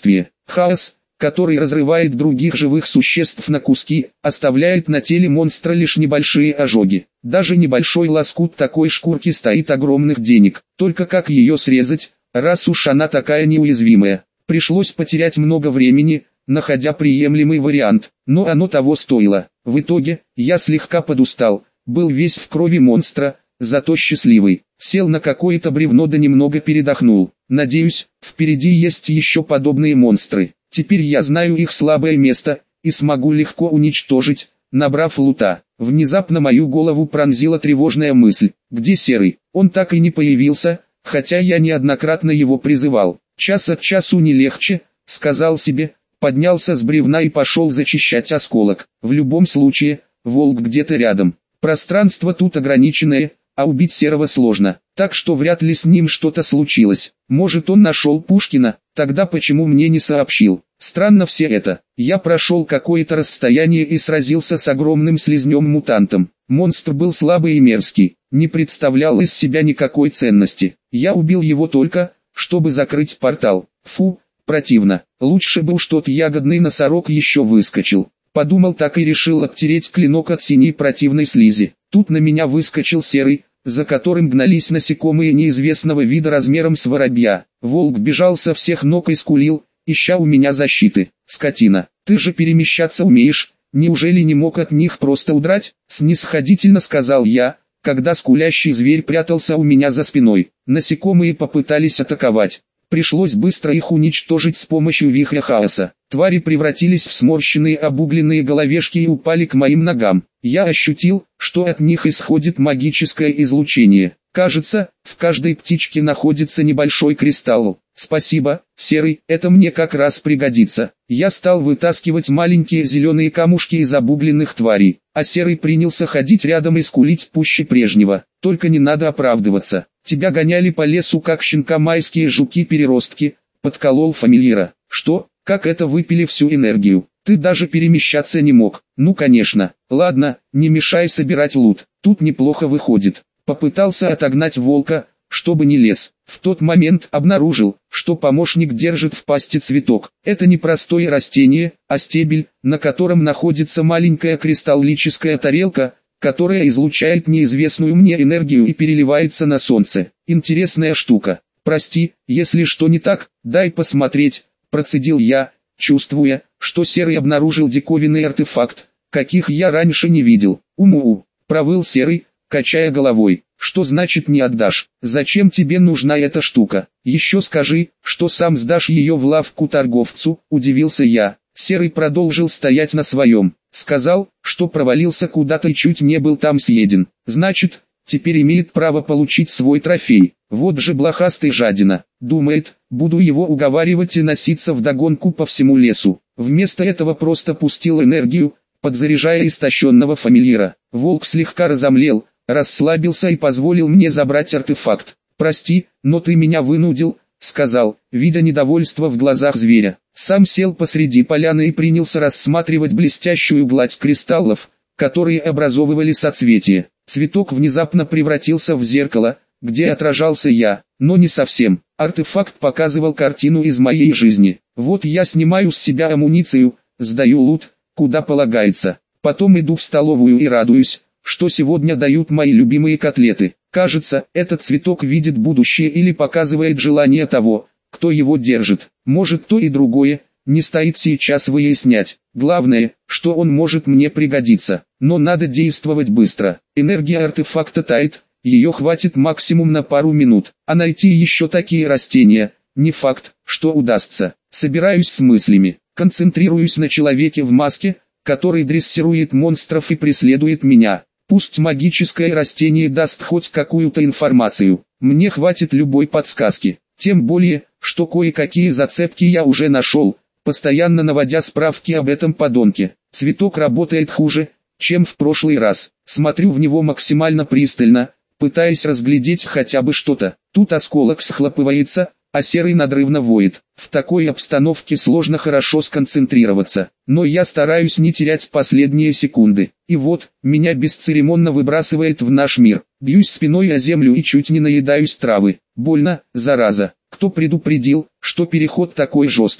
Хаос, который разрывает других живых существ на куски, оставляет на теле монстра лишь небольшие ожоги. Даже небольшой лоскут такой шкурки стоит огромных денег. Только как ее срезать, раз уж она такая неуязвимая? Пришлось потерять много времени, находя приемлемый вариант, но оно того стоило. В итоге, я слегка подустал, был весь в крови монстра, зато счастливый. Сел на какое-то бревно да немного передохнул. Надеюсь, впереди есть еще подобные монстры. Теперь я знаю их слабое место, и смогу легко уничтожить, набрав лута. Внезапно мою голову пронзила тревожная мысль. Где Серый? Он так и не появился, хотя я неоднократно его призывал. Час от часу не легче, сказал себе, поднялся с бревна и пошел зачищать осколок. В любом случае, волк где-то рядом. Пространство тут ограниченное, а убить Серого сложно, так что вряд ли с ним что-то случилось. Может, он нашел Пушкина, тогда почему мне не сообщил? Странно все это. Я прошел какое-то расстояние и сразился с огромным слизнем-мутантом. Монстр был слабый и мерзкий, не представлял из себя никакой ценности. Я убил его только, чтобы закрыть портал. Фу, противно. Лучше бы уж тот ягодный носорог еще выскочил. Подумал так и решил оттереть клинок от синей противной слизи. Тут на меня выскочил Серый, за которым гнались насекомые неизвестного вида размером с воробья. Волк бежал со всех ног и скулил, ища у меня защиты. Скотина, ты же перемещаться умеешь, неужели не мог от них просто удрать? Снисходительно сказал я, когда скулящий зверь прятался у меня за спиной. Насекомые попытались атаковать. Пришлось быстро их уничтожить с помощью вихря хаоса. Твари превратились в сморщенные обугленные головешки и упали к моим ногам. Я ощутил, что от них исходит магическое излучение. Кажется, в каждой птичке находится небольшой кристалл. Спасибо, Серый, это мне как раз пригодится. Я стал вытаскивать маленькие зеленые камушки из обугленных тварей, а Серый принялся ходить рядом и скулить пуще прежнего. Только не надо оправдываться. Тебя гоняли по лесу как щенка майские жуки-переростки, подколол фамильяра. Что, как это выпили всю энергию? Ты даже перемещаться не мог. Ну конечно. Ладно, не мешай собирать лут. Тут неплохо выходит. Попытался отогнать волка, чтобы не лез. В тот момент обнаружил, что помощник держит в пасти цветок. Это не простое растение, а стебель, на котором находится маленькая кристаллическая тарелка, которая излучает неизвестную мне энергию и переливается на солнце. Интересная штука. Прости, если что не так, дай посмотреть, процедил я, чувствуя, что Серый обнаружил диковинный артефакт, каких я раньше не видел. Уму, провыл Серый, качая головой. Что значит не отдашь? Зачем тебе нужна эта штука? Еще скажи, что сам сдашь ее в лавку торговцу, удивился я. Серый продолжил стоять на своем. Сказал, что провалился куда-то и чуть не был там съеден. Значит, теперь имеет право получить свой трофей. Вот же блохастый жадина. Думает, буду его уговаривать и носиться вдогонку по всему лесу. Вместо этого просто пустил энергию, подзаряжая истощенного фамильяра. Волк слегка разомлел, расслабился и позволил мне забрать артефакт. «Прости, но ты меня вынудил», — сказал, видя недовольство в глазах зверя. Сам сел посреди поляны и принялся рассматривать блестящую гладь кристаллов, которые образовывали соцветие. Цветок внезапно превратился в зеркало, где отражался я, но не совсем. Артефакт показывал картину из моей жизни. Вот я снимаю с себя амуницию, сдаю лут, куда полагается. Потом иду в столовую и радуюсь, что сегодня дают мои любимые котлеты. Кажется, этот цветок видит будущее или показывает желание того, кто его держит. Может, то и другое, не стоит сейчас выяснять. Главное, что он может мне пригодиться. Но надо действовать быстро. Энергия артефакта тает, ее хватит максимум на пару минут. А найти еще такие растения, не факт, что удастся. Собираюсь с мыслями, концентрируюсь на человеке в маске, который дрессирует монстров и преследует меня. Пусть магическое растение даст хоть какую-то информацию, мне хватит любой подсказки. Тем более, что кое-какие зацепки я уже нашел, постоянно наводя справки об этом подонке. Цветок работает хуже, чем в прошлый раз. Смотрю в него максимально пристально, пытаясь разглядеть хотя бы что-то. Тут осколок схлопывается, а Серый надрывно воет. В такой обстановке сложно хорошо сконцентрироваться, но я стараюсь не терять последние секунды. И вот, меня бесцеремонно выбрасывает в наш мир. Бьюсь спиной о землю и чуть не наедаюсь травы. Больно, зараза. Кто предупредил, что переход такой жесткий?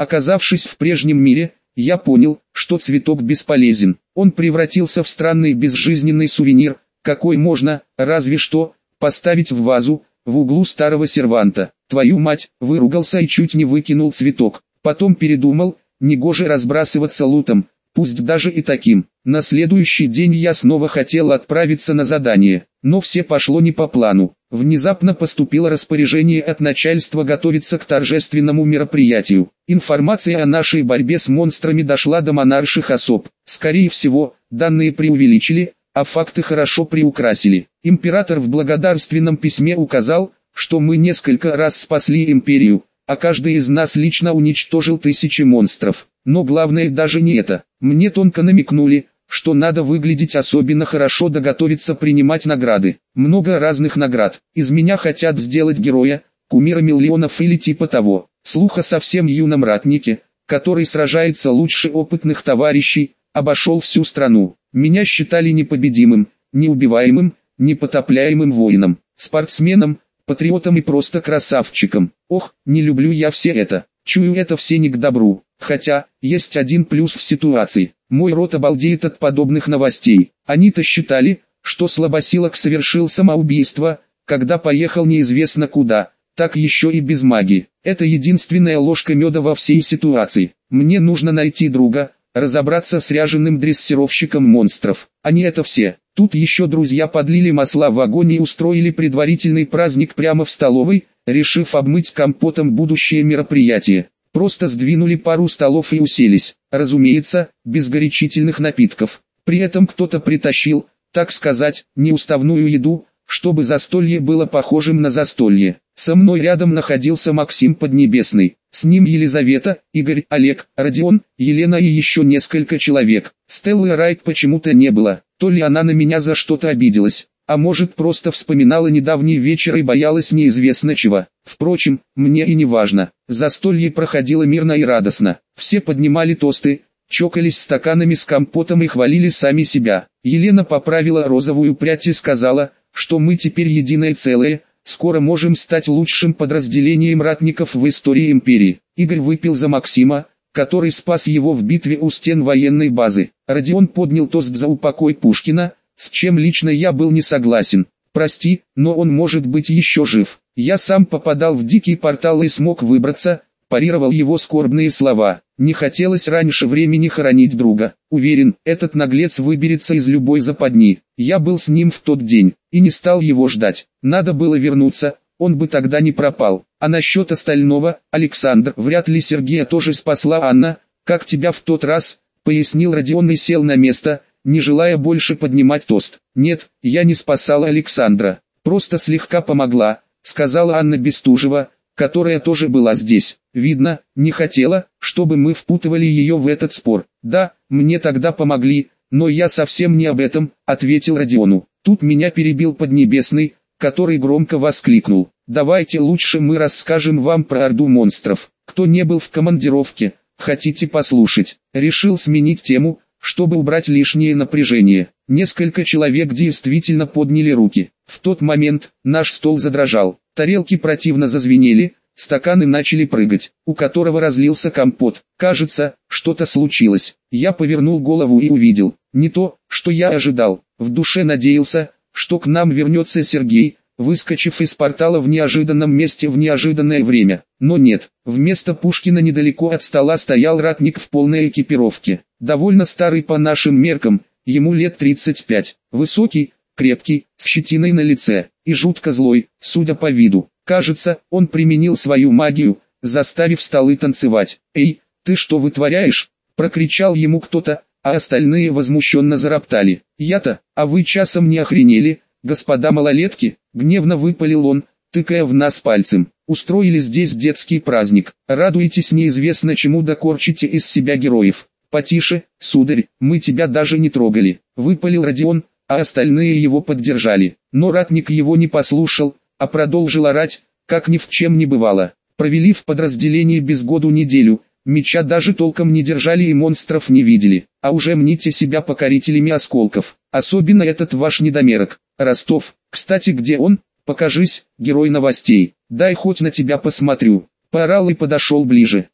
Оказавшись в прежнем мире, я понял, что цветок бесполезен. Он превратился в странный безжизненный сувенир, какой можно, разве что, поставить в вазу, в углу старого серванта. Твою мать, выругался и чуть не выкинул цветок. Потом передумал, негоже разбрасываться лутом, пусть даже и таким. На следующий день я снова хотел отправиться на задание, но все пошло не по плану. Внезапно поступило распоряжение от начальства готовиться к торжественному мероприятию. Информация о нашей борьбе с монстрами дошла до монарших особ. Скорее всего, данные преувеличили, а факты хорошо приукрасили. Император в благодарственном письме указал, что мы несколько раз спасли империю, а каждый из нас лично уничтожил тысячи монстров. Но главное даже не это. Мне тонко намекнули, что надо выглядеть особенно хорошо, да готовиться принимать награды. Много разных наград. Из меня хотят сделать героя, кумира миллионов или типа того. Слух о совсем юном ратнике, который сражается лучше опытных товарищей, обошел всю страну. Меня считали непобедимым, неубиваемым, непотопляемым воином, спортсменом, патриотом и просто красавчиком. Ох, не люблю я все это. Чую, это все не к добру. Хотя, есть один плюс в ситуации. Мой род обалдеет от подобных новостей. Они-то считали, что слабосилок совершил самоубийство, когда поехал неизвестно куда, так еще и без магии. Это единственная ложка меда во всей ситуации. Мне нужно найти друга, разобраться с ряженым дрессировщиком монстров. Они это все. Тут еще друзья подлили масла в огонь и устроили предварительный праздник прямо в столовой, решив обмыть компотом будущее мероприятие. Просто сдвинули пару столов и уселись, разумеется, без горячительных напитков. При этом кто-то притащил, так сказать, неуставную еду, чтобы застолье было похожим на застолье. Со мной рядом находился Максим Поднебесный, с ним Елизавета, Игорь, Олег, Родион, Елена и еще несколько человек. Стеллы Райт почему-то не было, то ли она на меня за что-то обиделась, а может просто вспоминала недавний вечер и боялась неизвестно чего. Впрочем, мне и не важно. Застолье проходило мирно и радостно. Все поднимали тосты, чокались стаканами с компотом и хвалили сами себя. Елена поправила розовую прядь и сказала, что мы теперь единое целое, скоро можем стать лучшим подразделением ратников в истории империи. Игорь выпил за Максима, который спас его в битве у стен военной базы. Родион поднял тост за упокой Пушкина, с чем лично я был не согласен. Прости, но он может быть еще жив. Я сам попадал в дикий портал и смог выбраться, парировал его скорбные слова. Не хотелось раньше времени хоронить друга. Уверен, этот наглец выберется из любой западни. Я был с ним в тот день, и не стал его ждать. Надо было вернуться, он бы тогда не пропал. А насчет остального, Александр, вряд ли Сергея тоже спасла Анна, как тебя в тот раз, пояснил Родион и сел на место, не желая больше поднимать тост. Нет, я не спасала Александра, просто слегка помогла, сказала Анна Бестужева, которая тоже была здесь. Видно, не хотела, чтобы мы впутывали ее в этот спор. Да, мне тогда помогли, но я совсем не об этом, ответил Родиону. Тут меня перебил Поднебесный, который громко воскликнул: давайте лучше мы расскажем вам про орду монстров. Кто не был в командировке, хотите послушать? Решил сменить тему, чтобы убрать лишнее напряжение. Несколько человек действительно подняли руки. В тот момент наш стол задрожал, тарелки противно зазвенели, стаканы начали прыгать, у которого разлился компот. Кажется, что-то случилось. Я повернул голову и увидел не то, что я ожидал. В душе надеялся, что к нам вернется Сергей, выскочив из портала в неожиданном месте в неожиданное время. Но нет, вместо Пушкина недалеко от стола стоял ратник в полной экипировке. Довольно старый по нашим меркам, ему лет тридцать пять. Высокий, крепкий, с щетиной на лице, и жутко злой, судя по виду. Кажется, он применил свою магию, заставив столы танцевать. «Эй, ты что вытворяешь?» – прокричал ему кто-то, а остальные возмущенно зароптали. «Я-то, а вы часом не охренели, господа малолетки?» – гневно выпалил он, тыкая в нас пальцем. «Устроили здесь детский праздник, радуетесь неизвестно чему, да корчите из себя героев». «Потише, сударь, мы тебя даже не трогали», – выпалил Родион, а остальные его поддержали. Но ратник его не послушал, а продолжил орать, как ни в чем не бывало. Провели в подразделении без году неделю, меча даже толком не держали и монстров не видели, а уже мните себя покорителями осколков. Особенно этот ваш недомерок, Ростов. Кстати, где он? Покажись, герой новостей, дай хоть на тебя посмотрю. Поорал и подошел ближе.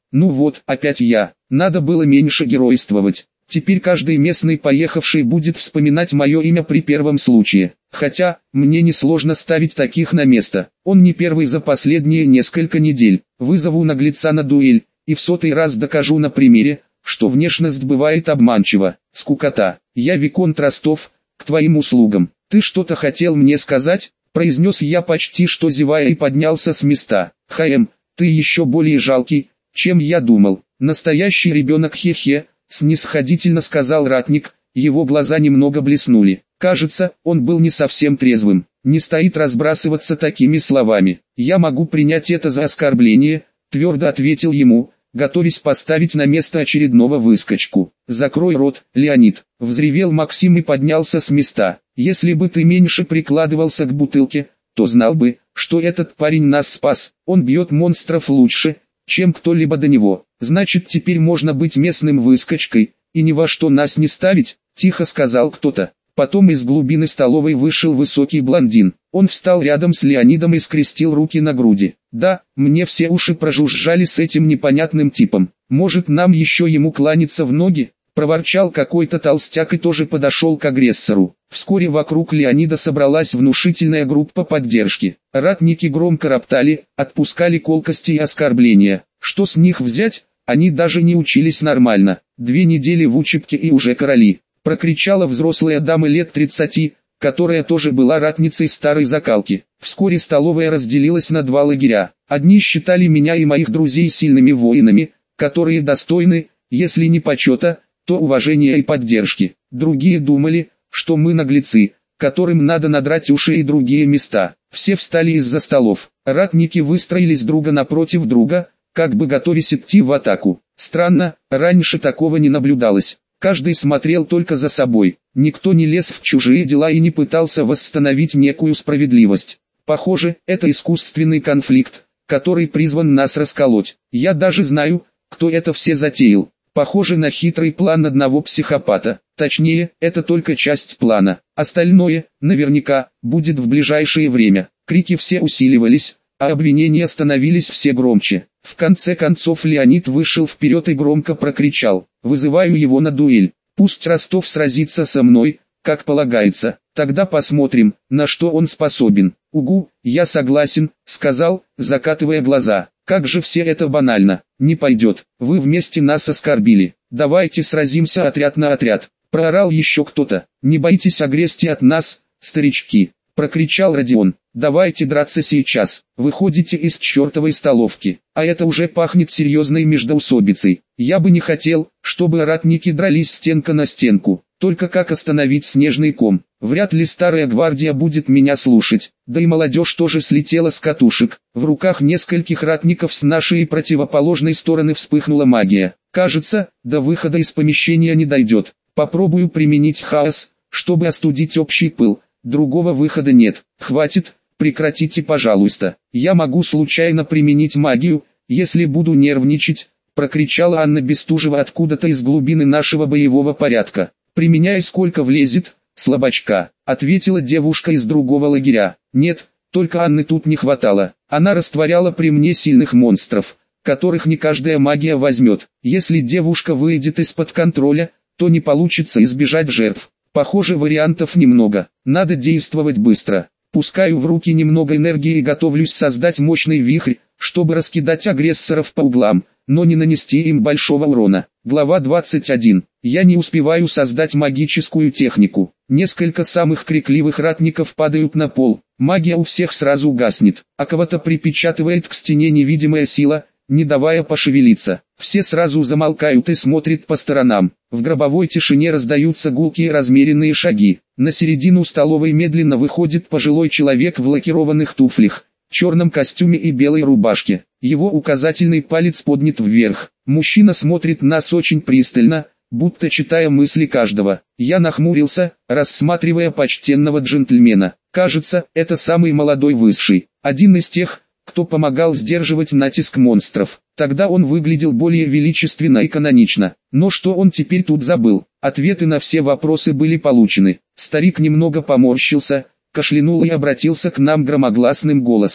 Ну вот, опять я. Надо было меньше геройствовать. Теперь каждый местный поехавший будет вспоминать мое имя при первом случае. Хотя, мне несложно ставить таких на место. Он не первый за последние несколько недель. Вызову наглеца на дуэль, и в сотый раз докажу на примере, что внешность бывает обманчива. Скукота. Я Виконт Ростов, к твоим услугам. Ты что-то хотел мне сказать? Произнес я почти что зевая и поднялся с места. Хаем, ты еще более жалкий, чем я думал. Настоящий ребенок хе-хе, снисходительно сказал ратник, его глаза немного блеснули. Кажется, он был не совсем трезвым. Не стоит разбрасываться такими словами. Я могу принять это за оскорбление, твердо ответил ему, готовясь поставить на место очередного выскочку. «Закрой рот, Леонид!» — взревел Максим и поднялся с места. «Если бы ты меньше прикладывался к бутылке, то знал бы, что этот парень нас спас. Он бьет монстров лучше, чем кто-либо до него. Значит, теперь можно быть местным выскочкой, и ни во что нас не ставить», — тихо сказал кто-то. Потом из глубины столовой вышел высокий блондин. Он встал рядом с Леонидом и скрестил руки на груди. «Да, мне все уши прожужжали с этим непонятным типом. Может, нам еще ему кланяться в ноги?» — проворчал какой-то толстяк и тоже подошел к агрессору. Вскоре вокруг Леонида собралась внушительная группа поддержки. Ратники громко роптали, отпускали колкости и оскорбления. Что с них взять? Они даже не учились нормально. Две недели в учебке и уже короли. Прокричала взрослая дама лет тридцати, которая тоже была ратницей старой закалки. Вскоре столовая разделилась на два лагеря. Одни считали меня и моих друзей сильными воинами, которые достойны, если не почета, то уважения и поддержки. Другие думали, что мы наглецы, которым надо надрать уши и другие места. Все встали из-за столов. Ратники выстроились друга напротив друга, как бы готовясь идти в атаку. Странно, раньше такого не наблюдалось. Каждый смотрел только за собой, никто не лез в чужие дела и не пытался восстановить некую справедливость. Похоже, это искусственный конфликт, который призван нас расколоть. Я даже знаю, кто это все затеял. Похоже на хитрый план одного психопата. Точнее, это только часть плана. Остальное, наверняка, будет в ближайшее время. Крики все усиливались, а обвинения становились все громче. В конце концов Леонид вышел вперед и громко прокричал: «Вызываю его на дуэль. Пусть Ростов сразится со мной, как полагается. Тогда посмотрим, на что он способен». «Угу, я согласен», — сказал, закатывая глаза. «Как же все это банально. Не пойдет. Вы вместе нас оскорбили. Давайте сразимся отряд на отряд», — проорал еще кто-то. «Не бойтесь агрессии от нас, старички», — прокричал Родион. «Давайте драться сейчас. Выходите из чертовой столовки. А это уже пахнет серьезной междоусобицей. Я бы не хотел, чтобы ратники дрались стенка на стенку. Только как остановить снежный ком? Вряд ли старая гвардия будет меня слушать. Да и молодежь тоже слетела с катушек». В руках нескольких ратников с нашей противоположной стороны вспыхнула магия. «Кажется, до выхода из помещения не дойдет. Попробую применить хаос, чтобы остудить общий пыл. Другого выхода нет. Хватит, прекратите, пожалуйста. Я могу случайно применить магию, если буду нервничать», — прокричала Анна Бестужева откуда-то из глубины нашего боевого порядка. «Применяй сколько влезет, слабачка», — ответила девушка из другого лагеря. «Нет, только Анны тут не хватало. Она растворяла при мне сильных монстров, которых не каждая магия возьмет. Если девушка выйдет из-под контроля, то не получится избежать жертв. Похоже, вариантов немного. Надо действовать быстро. Пускаю в руки немного энергии и готовлюсь создать мощный вихрь, чтобы раскидать агрессоров по углам, но не нанести им большого урона». Глава двадцать один. Я не успеваю создать магическую технику. Несколько самых крикливых ратников падают на пол. Магия у всех сразу гаснет, а кого-то припечатывает к стене невидимая сила, не давая пошевелиться. Все сразу замолкают и смотрят по сторонам. В гробовой тишине раздаются гулкие размеренные шаги. На середину столовой медленно выходит пожилой человек в лакированных туфлях, черном костюме и белой рубашке. Его указательный палец поднят вверх. Мужчина смотрит нас очень пристально, будто читая мысли каждого. Я нахмурился, рассматривая почтенного джентльмена. Кажется, это самый молодой высший. Один из тех, кто помогал сдерживать натиск монстров. Тогда он выглядел более величественно и канонично. Но что он теперь тут забыл? Ответы на все вопросы были получены. Старик немного поморщился, кашлянул и обратился к нам громогласным голосом.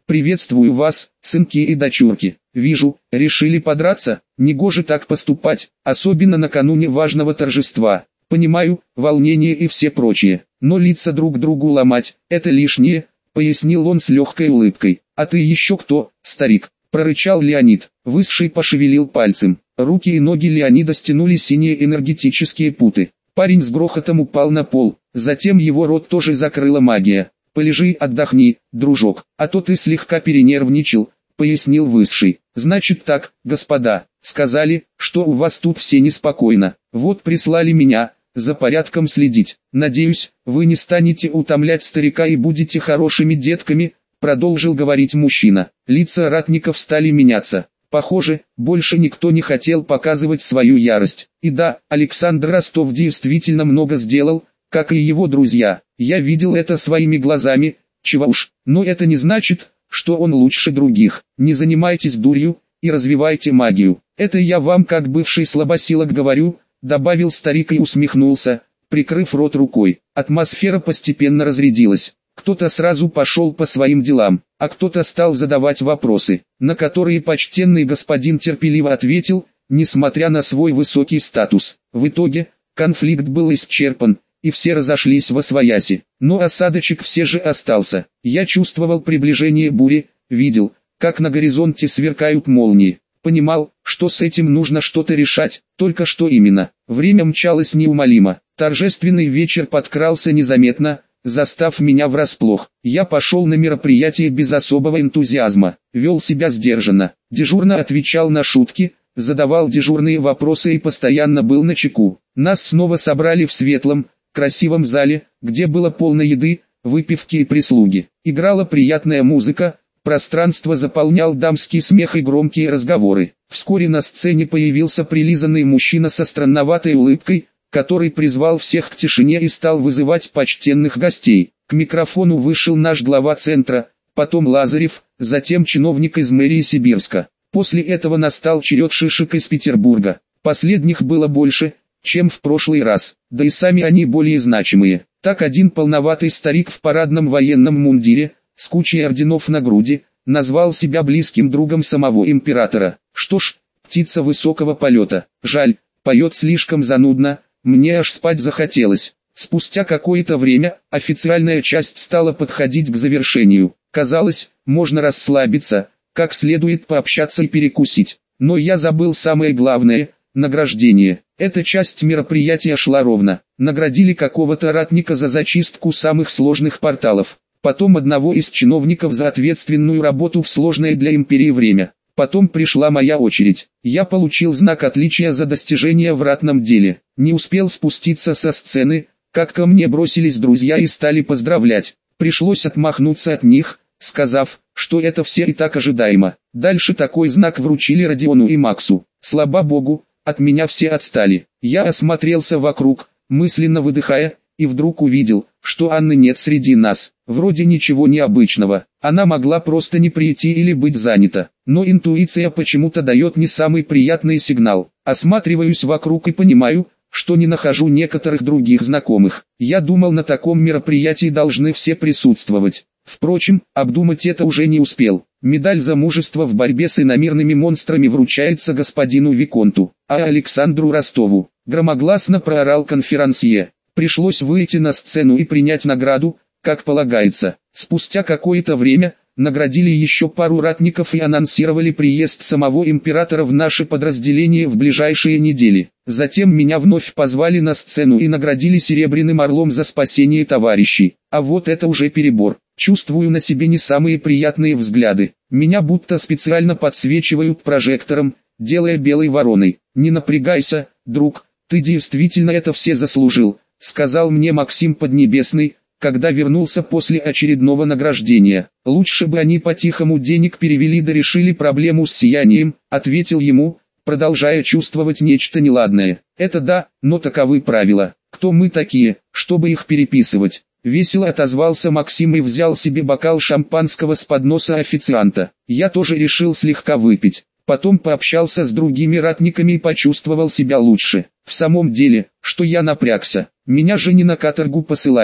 «Приветствую вас, сынки и дочурки. Вижу, решили подраться, негоже так поступать, особенно накануне важного торжества. Понимаю, волнение и все прочее, но лица друг другу ломать – это лишнее», – пояснил он с легкой улыбкой. «А ты еще кто, старик?» – прорычал Леонид. Высший пошевелил пальцем. Руки и ноги Леонида стянули синие энергетические путы. Парень с грохотом упал на пол, затем его рот тоже закрыла магия. «Полежи, отдохни, дружок, а то ты слегка перенервничал», — пояснил Высший. «Значит так, господа, сказали, что у вас тут все неспокойно, вот прислали меня, за порядком следить. Надеюсь, вы не станете утомлять старика и будете хорошими детками», — продолжил говорить мужчина. Лица ратников стали меняться. Похоже, больше никто не хотел показывать свою ярость. И да, Александр Ростов действительно много сделал, как и его друзья. Я видел это своими глазами, чего уж, но это не значит, что он лучше других. Не занимайтесь дурью и развивайте магию. Это я вам как бывший слабосилок говорю, добавил старик и усмехнулся, прикрыв рот рукой. Атмосфера постепенно разрядилась. Кто-то сразу пошел по своим делам, а кто-то стал задавать вопросы, на которые почтенный господин терпеливо ответил, несмотря на свой высокий статус. В итоге, конфликт был исчерпан, и все разошлись восвояси. Но осадочек все же остался. Я чувствовал приближение бури, видел, как на горизонте сверкают молнии. Понимал, что с этим нужно что-то решать, только что именно. Время мчалось неумолимо. Торжественный вечер подкрался незаметно, застав меня врасплох. Я пошел на мероприятие без особого энтузиазма, вел себя сдержанно, дежурно отвечал на шутки, задавал дежурные вопросы и постоянно был начеку. Нас снова собрали в светлом, красивом зале, где было полно еды, выпивки и прислуги. Играла приятная музыка, пространство заполнял дамский смех и громкие разговоры. Вскоре на сцене появился прилизанный мужчина со странноватой улыбкой, который призвал всех к тишине и стал вызывать почтенных гостей. К микрофону вышел наш глава центра, потом Лазарев, затем чиновник из мэрии Сибирска. После этого настал черед шишек из Петербурга. Последних было больше, чем в прошлый раз, да и сами они более значимые. Так один полноватый старик в парадном военном мундире, с кучей орденов на груди, назвал себя близким другом самого императора. Что ж, птица высокого полета. Жаль, поет слишком занудно. Мне аж спать захотелось. Спустя какое-то время, официальная часть стала подходить к завершению. Казалось, можно расслабиться, как следует пообщаться и перекусить. Но я забыл самое главное – награждение. Эта часть мероприятия шла ровно. Наградили какого-то ратника за зачистку самых сложных порталов. Потом одного из чиновников за ответственную работу в сложное для империи время. Потом пришла моя очередь. Я получил знак отличия за достижения в ратном деле. Не успел спуститься со сцены, как ко мне бросились друзья и стали поздравлять. Пришлось отмахнуться от них, сказав, что это все и так ожидаемо. Дальше такой знак вручили Родиону и Максу. Слава богу, от меня все отстали. Я осмотрелся вокруг, мысленно выдыхая, и вдруг увидел, что Анны нет среди нас. Вроде ничего необычного, она могла просто не прийти или быть занята. Но интуиция почему-то дает не самый приятный сигнал. Осматриваюсь вокруг и понимаю, что не нахожу некоторых других знакомых. Я думал, на таком мероприятии должны все присутствовать. Впрочем, обдумать это уже не успел. Медаль за мужество в борьбе с иномирными монстрами вручается господину Виконту, а Александру Ростову. Громогласно проорал конферансье. Пришлось выйти на сцену и принять награду, как полагается. Спустя какое-то время, наградили еще пару ратников и анонсировали приезд самого императора в наше подразделение в ближайшие недели. Затем меня вновь позвали на сцену и наградили серебряным орлом за спасение товарищей. А вот это уже перебор. Чувствую на себе не самые приятные взгляды. Меня будто специально подсвечивают прожектором, делая белой вороной. «Не напрягайся, друг, ты действительно это все заслужил», — сказал мне Максим Поднебесный, когда вернулся после очередного награждения. «Лучше бы они по-тихому денег перевели да решили проблему с сиянием», — ответил ему, продолжая чувствовать нечто неладное. «Это да, но таковы правила. Кто мы такие, чтобы их переписывать?» Весело отозвался Максим и взял себе бокал шампанского с подноса официанта. Я тоже решил слегка выпить. Потом пообщался с другими ратниками и почувствовал себя лучше. В самом деле, что я напрягся. Меня же не на каторгу посылают.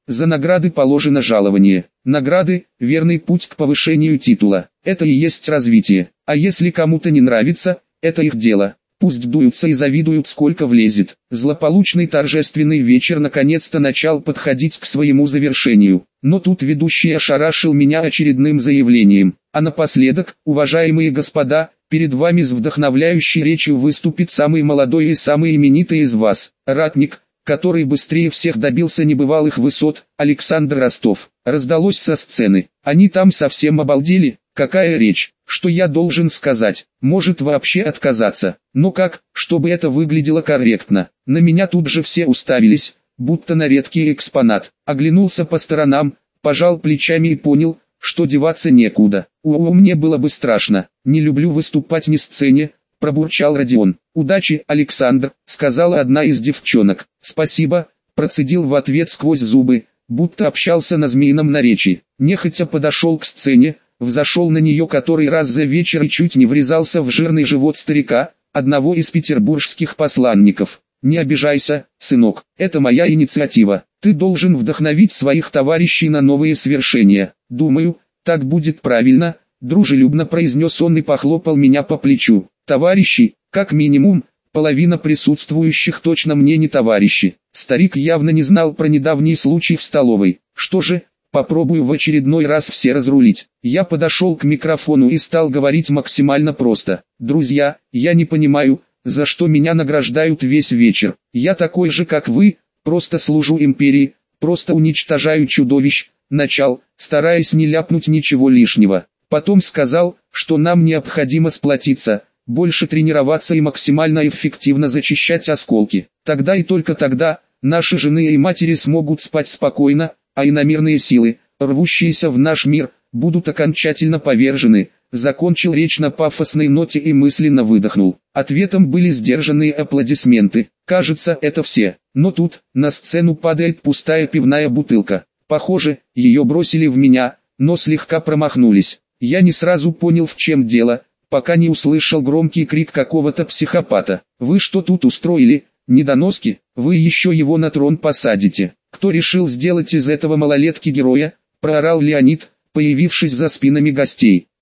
За награды положено жалование. Награды – верный путь к повышению титула. Это и есть развитие. А если кому-то не нравится, это их дело. Пусть дуются и завидуют, сколько влезет. Злополучный торжественный вечер наконец-то начал подходить к своему завершению. Но тут ведущий ошарашил меня очередным заявлением. А напоследок, уважаемые господа, перед вами с вдохновляющей речью выступит самый молодой и самый именитый из вас, ратник, который быстрее всех добился небывалых высот, Александр Ростов. Раздалось со сцены. Они там совсем обалдели. Какая речь? Что я должен сказать? Может вообще отказаться? Но как, чтобы это выглядело корректно? На меня тут же все уставились, будто на редкий экспонат. Оглянулся по сторонам, пожал плечами и понял, что деваться некуда. О, мне было бы страшно. Не люблю выступать на сцене, пробурчал Родион. «Удачи, Александр», — сказала одна из девчонок. «Спасибо», — процедил в ответ сквозь зубы, будто общался на змеином наречии. Нехотя подошел к сцене, взошел на нее который раз за вечер и чуть не врезался в жирный живот старика, одного из петербургских посланников. «Не обижайся, сынок, это моя инициатива. Ты должен вдохновить своих товарищей на новые свершения. Думаю, так будет правильно», — дружелюбно произнес он и похлопал меня по плечу. «Товарищи, как минимум, половина присутствующих точно мне не товарищи». Старик явно не знал про недавний случай в столовой. Что же, попробую в очередной раз все разрулить. Я подошел к микрофону и стал говорить максимально просто. «Друзья, я не понимаю, за что меня награждают весь вечер. Я такой же, как вы, просто служу империи, просто уничтожаю чудовищ». Начал, стараясь не ляпнуть ничего лишнего. Потом сказал, что нам необходимо сплотиться, больше тренироваться и максимально эффективно зачищать осколки. Тогда и только тогда, наши жены и матери смогут спать спокойно, а иномирные силы, рвущиеся в наш мир, будут окончательно повержены. Закончил речь на пафосной ноте и мысленно выдохнул. Ответом были сдержанные аплодисменты. Кажется, это все. Но тут, на сцену падает пустая пивная бутылка. Похоже, ее бросили в меня, но слегка промахнулись. Я не сразу понял, в чем дело, пока не услышал громкий крик какого-то психопата. «Вы что тут устроили, недоноски? Вы еще его на трон посадите!» «Кто решил сделать из этого малолетки героя?» — проорал Леонид, появившись за спинами гостей.